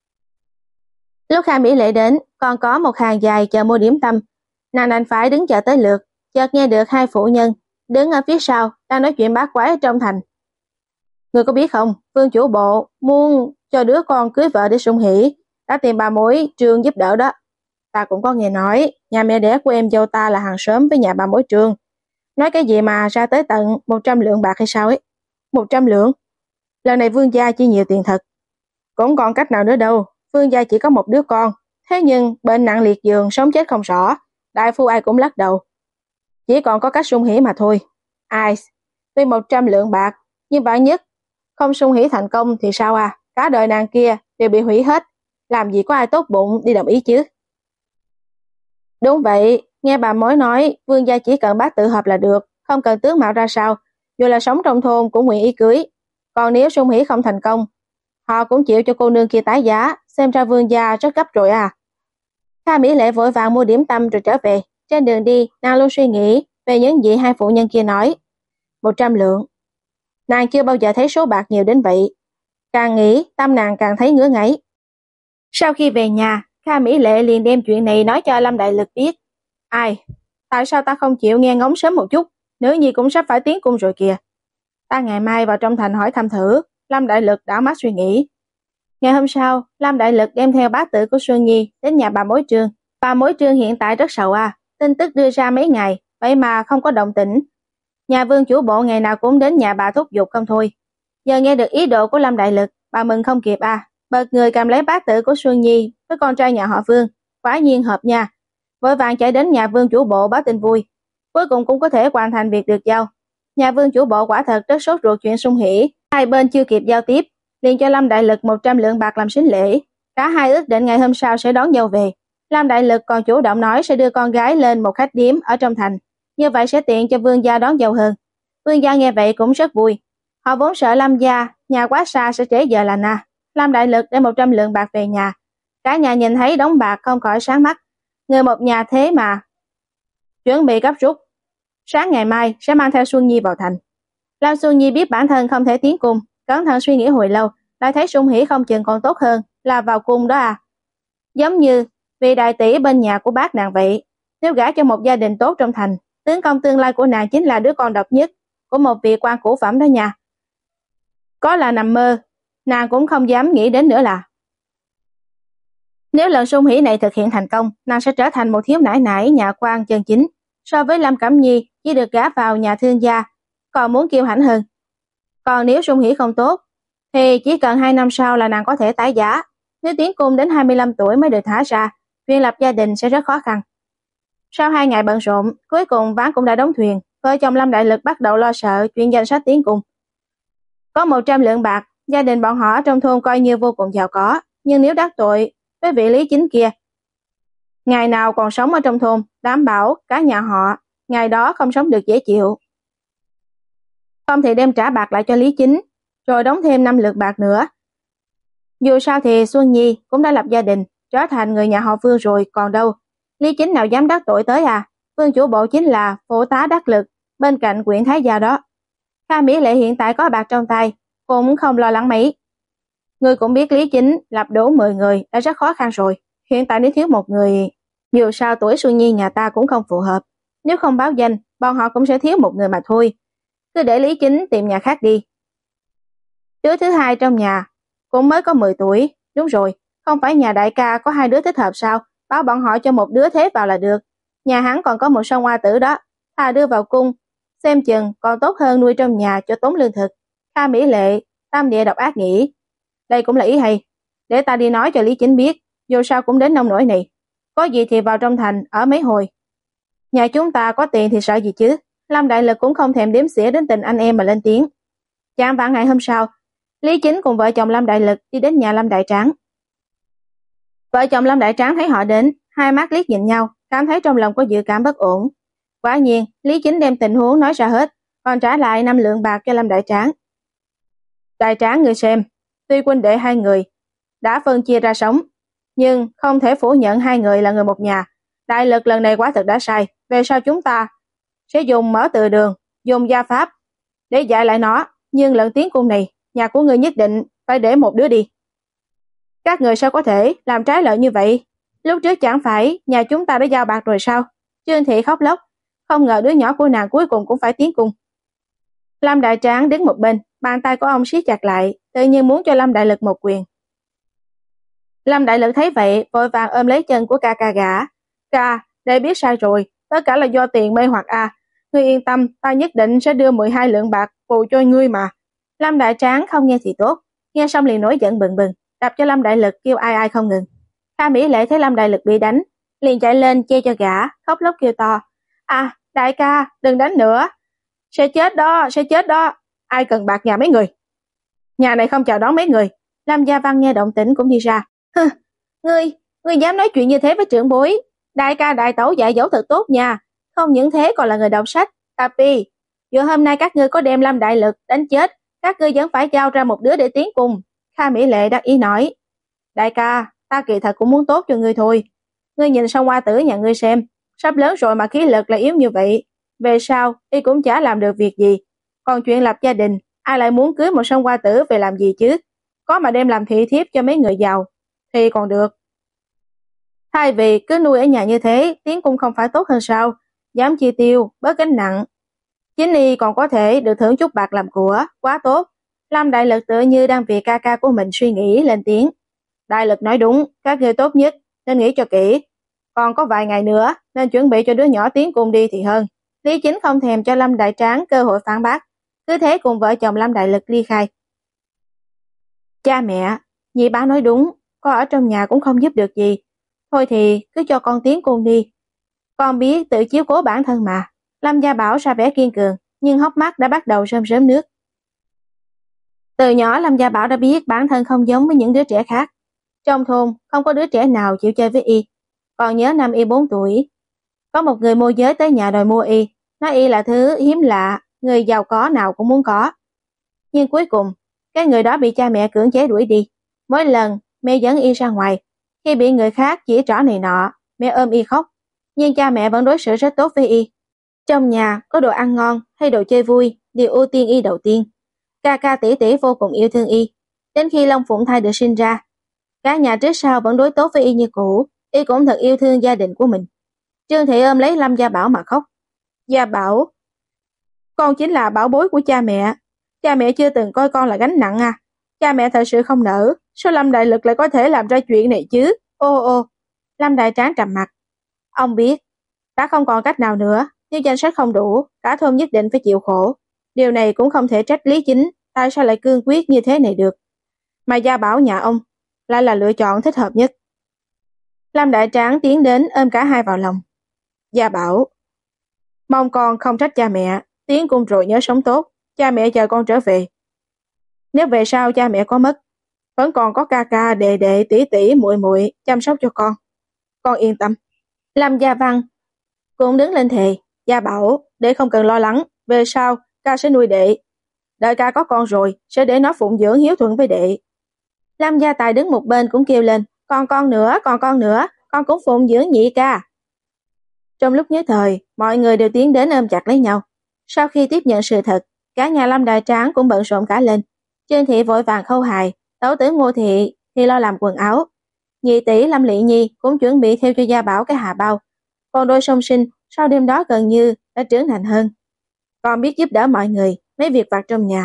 Lúc Kha Mỹ Lệ đến, còn có một hàng dài chờ mua điểm tâm. Nàng đành phải đứng chờ tới lượt, chợt nghe được hai phụ nhân đứng ở phía sau đang nói chuyện bát quái ở trong thành. Người có biết không, Vương chủ bộ muốn cho đứa con cưới vợ để sung hỉ, đã tìm bà mối Trương giúp đỡ đó. Ta cũng có nghe nói, nhà mẹ đẻ của em dâu ta là hàng xóm với nhà bà mối Trương. Nói cái gì mà ra tới tận một trăm lượng bạc hay sao ấy? Một trăm lượng? Lần này Vương gia chỉ nhiều tiền thật. Cũng còn cách nào nữa đâu, Vương gia chỉ có một đứa con. Thế nhưng bệnh nặng liệt giường, sống chết không rõ. Đại phu ai cũng lắc đầu. Chỉ còn có cách sung hỉ mà thôi. Ai? Tuy một trăm lượng bạc, nhưng vạn nhất không sung hỉ thành công thì sao à? Cả đời nàng kia đều bị hủy hết. Làm gì có ai tốt bụng đi đồng ý chứ? Đúng vậy, nghe bà mối nói Vương gia chỉ cần bác tự hợp là được, không cần tướng mạo ra sao, dù là sống trong thôn cũng nguyện ý cưới. Còn nếu sung hỉ không thành công, họ cũng chịu cho cô nương kia tái giá, xem ra Vương gia rất gấp rồi à. Kha Mỹ Lệ vội vàng mua điểm tâm rồi trở về. Trên đường đi, nàng luôn suy nghĩ về những gì hai phụ nhân kia nói. Một trăm lượng. Nàng chưa bao giờ thấy số bạc nhiều đến vậy. Càng nghĩ, tâm nàng càng thấy ngứa ngáy. Sau khi về nhà, Kha Mỹ Lệ liền đem chuyện này nói cho Lâm Đại Lực biết. Ai? Tại sao ta không chịu nghe ngóng sớm một chút? Nữ nhi cũng sắp phải tiến cung rồi kìa. Ta ngày mai vào trong thành hỏi thăm thử. Lâm Đại Lực đảo mắt suy nghĩ. Ngày hôm sau, Lâm Đại Lực đem theo bá tử của Xuân Nhi đến nhà bà mối Trương. Bà mối Trương hiện tại rất sầu à. Tin tức đưa ra mấy ngày, vậy mà không có động tĩnh. Nhà Vương chủ bộ ngày nào cũng đến nhà bà thúc giục không thôi. Giờ nghe được ý đồ của Lâm Đại Lực, bà mừng không kịp à. Bật người cầm lấy bá tử của Xuân Nhi với con trai nhà họ Vương, quả nhiên hợp nha. Vội vàng chạy đến nhà Vương chủ bộ báo tin vui. Cuối cùng cũng có thể hoàn thành việc được giao. Nhà Vương chủ bộ quả thật rất sốt ruột chuyện sung hỉ. Hai bên chưa kịp giao tiếp, liền cho Lâm Đại Lực một trăm lượng bạc làm sính lễ. Cả hai ước định ngày hôm sau sẽ đón dâu về. Lâm Đại Lực còn chủ động nói sẽ đưa con gái lên một khách điếm ở trong thành. Như vậy sẽ tiện cho Vương gia đón dâu hơn. Vương gia nghe vậy cũng rất vui. Họ vốn sợ Lâm gia, nhà quá xa sẽ trễ giờ lành à. Lâm Đại Lực đem một trăm lượng bạc về nhà. Cả nhà nhìn thấy đống bạc không khỏi sáng mắt. Người một nhà thế mà. Chuẩn bị gấp rút. Sáng ngày mai sẽ mang theo Xuân Nhi vào thành. Lâm Xuân Nhi biết bản thân không thể tiến cung, cẩn thận suy nghĩ hồi lâu, lại thấy sung hỉ không chừng còn tốt hơn là vào cung đó à. Giống như vị đại tỷ bên nhà của bác nàng vậy. Nếu gả cho một gia đình tốt trong thành, tướng công tương lai của nàng chính là đứa con độc nhất của một vị quan cũ phẩm đó nha. Có là nằm mơ, nàng cũng không dám nghĩ đến nữa là. Nếu lần sung hỉ này thực hiện thành công, nàng sẽ trở thành một thiếu nãi nãi nhà quan chân chính. So với Lâm Cẩm Nhi chỉ được gả vào nhà thương gia, còn muốn kiêu hãnh hơn. Còn nếu sung hỉ không tốt, thì chỉ cần hai năm sau là nàng có thể tái giá. Nếu tiến cung đến hai mươi lăm tuổi mới được thả ra, chuyện lập gia đình sẽ rất khó khăn. Sau hai ngày bận rộn, cuối cùng ván cũng đã đóng thuyền. Vợ chồng Lâm Đại Lực bắt đầu lo sợ chuyện danh sách tiến cung. Có một trăm lượng bạc, gia đình bọn họ trong thôn coi như vô cùng giàu có, nhưng nếu đắc tội với vị Lý Chính kia, ngày nào còn sống ở trong thôn, đảm bảo cả nhà họ ngày đó không sống được dễ chịu. Không thể đem trả bạc lại cho Lý Chính, rồi đóng thêm năm lượng bạc nữa. Dù sao thì Xuân Nhi cũng đã lập gia đình, trở thành người nhà họ Vương rồi, còn đâu Lý Chính nào dám đắc tội tới à? Vương chủ bộ chính là phụ tá đắc lực bên cạnh quyển thái gia đó. Kha Mỹ Lệ hiện tại có bạc trong tay, cũng không lo lắng mấy. Người cũng biết Lý Chính lập đủ mười người đã rất khó khăn rồi, hiện tại nếu thiếu một người, dù sao tuổi Xuân Nhi nhà ta cũng không phù hợp, nếu không báo danh, bọn họ cũng sẽ thiếu một người mà thôi. Cứ để Lý Chính tìm nhà khác đi. Đứa thứ hai trong nhà cũng mới có mười tuổi, đúng rồi, không phải nhà đại ca có hai đứa thích hợp sao, báo bọn họ cho một đứa thế vào là được. Nhà hắn còn có một song hoa tử đó, thà đưa vào cung, xem chừng còn tốt hơn nuôi trong nhà cho tốn lương thực. Kha Mỹ Lệ, tam địa độc ác nghĩ, đây cũng là ý hay, để ta đi nói cho Lý Chính biết, dù sao cũng đến nông nỗi này, có gì thì vào trong thành ở mấy hồi. Nhà chúng ta có tiền thì sợ gì chứ. Lâm Đại Lực cũng không thèm đếm xỉa đến tình anh em mà lên tiếng. Chạng vạn ngày hôm sau, Lý Chính cùng vợ chồng Lâm Đại Lực đi đến nhà Lâm Đại Tráng. Vợ chồng Lâm Đại Tráng thấy họ đến, hai mắt liếc nhìn nhau, cảm thấy trong lòng có dự cảm bất ổn. Quả nhiên, Lý Chính đem tình huống nói ra hết, còn trả lại năm lượng bạc cho Lâm Đại Tráng. Đại Tráng, người xem, tuy huynh đệ hai người đã phân chia ra sống, nhưng không thể phủ nhận hai người là người một nhà. Đại Lực lần này quá thật đã sai, về sau chúng ta sẽ dùng mở từ đường, dùng gia pháp để dạy lại nó, nhưng lần tiến cung này, nhà của người nhất định phải để một đứa đi. Các người sao có thể làm trái lợi như vậy? Lúc trước chẳng phải nhà chúng ta đã giao bạc rồi sao? Trương Thị khóc lóc, không ngờ đứa nhỏ của nàng cuối cùng cũng phải tiến cung. Lâm Đại Tráng đứng một bên, bàn tay của ông siết chặt lại, tự nhiên muốn cho Lâm Đại Lực một quyền. Lâm Đại Lực thấy vậy, vội vàng ôm lấy chân của ca ca gã. Ca, để biết sai rồi, tất cả là do tiền mê hoặc a. Ngươi yên tâm, ta nhất định sẽ đưa mười hai lượng bạc phụ cho ngươi mà. Lâm Đại Tráng không nghe thì tốt, nghe xong liền nổi giận bừng bừng, đập cho Lâm Đại Lực kêu ai ai không ngừng. Kha Mỹ Lệ thấy Lâm Đại Lực bị đánh, liền chạy lên che cho gã, khóc lóc kêu to. À, đại ca, đừng đánh nữa. Sẽ chết đó, sẽ chết đó. Ai cần bạc nhà mấy người? Nhà này không chào đón mấy người. Lâm Gia Văn nghe động tĩnh cũng đi ra. Hừ, ngươi, ngươi dám nói chuyện như thế với trưởng bối. Đại ca đại tẩu dạy dỗ thật tốt nha. Không những thế còn là người đọc sách. Tapi, dù hôm nay các ngươi có đem Lâm Đại Lực đánh chết, các ngươi vẫn phải giao ra một đứa để tiến cùng. Kha Mỹ Lệ đắc ý nói. Đại ca, ta kỳ thật cũng muốn tốt cho ngươi thôi. Ngươi nhìn song hoa tử nhà ngươi xem, sắp lớn rồi mà khí lực lại yếu như vậy. Về sau, y cũng chả làm được việc gì. Còn chuyện lập gia đình, ai lại muốn cưới một song hoa tử về làm gì chứ? Có mà đem làm thị thiếp cho mấy người giàu, thì còn được. Thay vì cứ nuôi ở nhà như thế, tiến cung không phải tốt hơn sao? Dám chi tiêu, bớt gánh nặng. Chính y còn có thể được thưởng chút bạc làm của, quá tốt. Lâm Đại Lực tựa như đang vì ca ca của mình suy nghĩ lên tiếng. Đại Lực nói đúng, các ngươi tốt nhất nên nghĩ cho kỹ. Còn có vài ngày nữa nên chuẩn bị cho đứa nhỏ tiến cung đi thì hơn. Lý Chính không thèm cho Lâm Đại Tráng cơ hội phản bác, cứ thế cùng vợ chồng Lâm Đại Lực ly khai. Cha mẹ, nhị bá nói đúng, con ở trong nhà cũng không giúp được gì. Thôi thì cứ cho con tiến cung đi. Con biết tự chiếu cố bản thân mà. Lâm Gia Bảo ra vẻ kiên cường, nhưng hốc mắt đã bắt đầu rơm rớm nước. Từ nhỏ Lâm Gia Bảo đã biết bản thân không giống với những đứa trẻ khác. Trong thôn không có đứa trẻ nào chịu chơi với y. Còn nhớ năm y bốn tuổi, có một người môi giới tới nhà đòi mua y, nói y là thứ hiếm lạ, người giàu có nào cũng muốn có. Nhưng cuối cùng, cái người đó bị cha mẹ cưỡng chế đuổi đi. Mỗi lần mẹ dẫn y ra ngoài, khi bị người khác chỉ trỏ này nọ, mẹ ôm y khóc, nhưng cha mẹ vẫn đối xử rất tốt với y. Trong nhà có đồ ăn ngon hay đồ chơi vui đều ưu tiên y đầu tiên. Ca ca tỷ tỷ vô cùng yêu thương y. Đến khi Long Phụng Thai được sinh ra, cả nhà trước sau vẫn đối tốt với y như cũ. Y cũng thật yêu thương gia đình của mình. Trương Thị ôm lấy Lâm Gia Bảo mà khóc. Gia Bảo, con chính là bảo bối của cha mẹ. Cha mẹ chưa từng coi con là gánh nặng à. Cha mẹ thật sự không nỡ. Sao Lâm Đại Lực lại có thể làm ra chuyện này chứ? Ô ô, Lâm Đại Tráng trầm mặt. Ông biết, đã không còn cách nào nữa, nếu danh sách không đủ, cả thôn nhất định phải chịu khổ. Điều này cũng không thể trách Lý Chính, tại sao lại cương quyết như thế này được. Mà Gia Bảo nhà ông lại là lựa chọn thích hợp nhất. Lâm Đại Tráng tiến đến ôm cả hai vào lòng. Gia Bảo, mong con không trách cha mẹ, tiến cung rồi nhớ sống tốt, cha mẹ chờ con trở về. Nếu về sau cha mẹ có mất, vẫn còn có ca ca, đệ đệ, tỷ tỷ, muội muội chăm sóc cho con. Con yên tâm. Lâm Gia Văn cũng đứng lên thề. Gia Bảo, đệ không cần lo lắng, về sau ca sẽ nuôi đệ. Đợi ca có con rồi, sẽ để nó phụng dưỡng hiếu thuận với đệ. Lâm Gia Tài đứng một bên cũng kêu lên, còn con nữa, còn con nữa, con cũng phụng dưỡng nhị ca. Trong lúc nhất thời, mọi người đều tiến đến ôm chặt lấy nhau. Sau khi tiếp nhận sự thật, cả nhà Lâm Đại Tráng cũng bận rộn cả lên. Trương Thị vội vàng khâu hài, tấu tử Ngô Thị thì lo làm quần áo. Nhị tỷ Lâm Lị Nhi cũng chuẩn bị theo cho Gia Bảo cái hà bao. Còn đôi song sinh sau đêm đó gần như đã trưởng thành hơn, còn biết giúp đỡ mọi người mấy việc vặt trong nhà.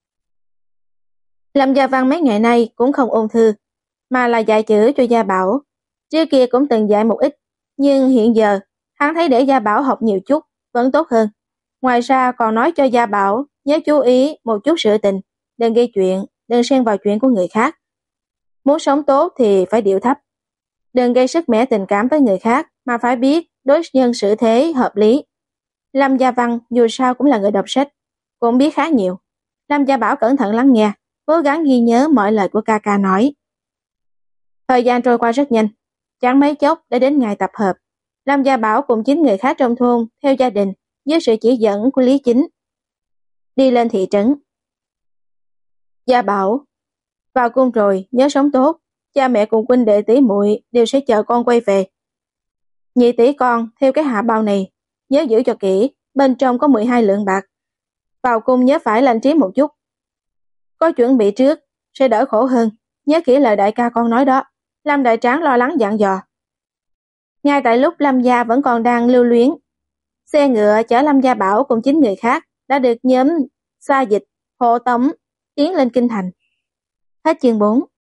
Lâm Gia Văn mấy ngày nay cũng không ôn thư, mà là dạy chữ cho Gia Bảo. Trước kia cũng từng dạy một ít, nhưng hiện giờ hắn thấy để Gia Bảo học nhiều chút vẫn tốt hơn. Ngoài ra còn nói cho Gia Bảo nhớ chú ý một chút sự tình, đừng gây chuyện, đừng xen vào chuyện của người khác. Muốn sống tốt thì phải điệu thấp, đừng gây sức mẻ tình cảm với người khác, mà phải biết đối nhân xử thế hợp lý. Lâm Gia Văn dù sao cũng là người đọc sách, cũng biết khá nhiều. Lâm Gia Bảo cẩn thận lắng nghe, cố gắng ghi nhớ mọi lời của ca ca nói. Thời gian trôi qua rất nhanh, chẳng mấy chốc đã đến ngày tập hợp. Lâm Gia Bảo cùng chín người khác trong thôn theo gia đình dưới sự chỉ dẫn của Lý Chính đi lên thị trấn. Gia Bảo, vào cung rồi nhớ sống tốt, cha mẹ cùng huynh đệ tỷ muội đều sẽ chờ con quay về. Nhị tỷ con theo cái hạ bao này, nhớ giữ cho kỹ, bên trong có mười hai lượng bạc. Vào cung nhớ phải lành trí một chút, có chuẩn bị trước sẽ đỡ khổ hơn, nhớ kỹ lời đại ca con nói đó. Lâm Đại Tráng lo lắng dặn dò. Ngay tại lúc Lâm gia vẫn còn đang lưu luyến, xe ngựa chở Lâm Gia Bảo cùng chín người khác đã được nhóm xa dịch hộ tống tiến lên kinh thành. Hết chương bốn.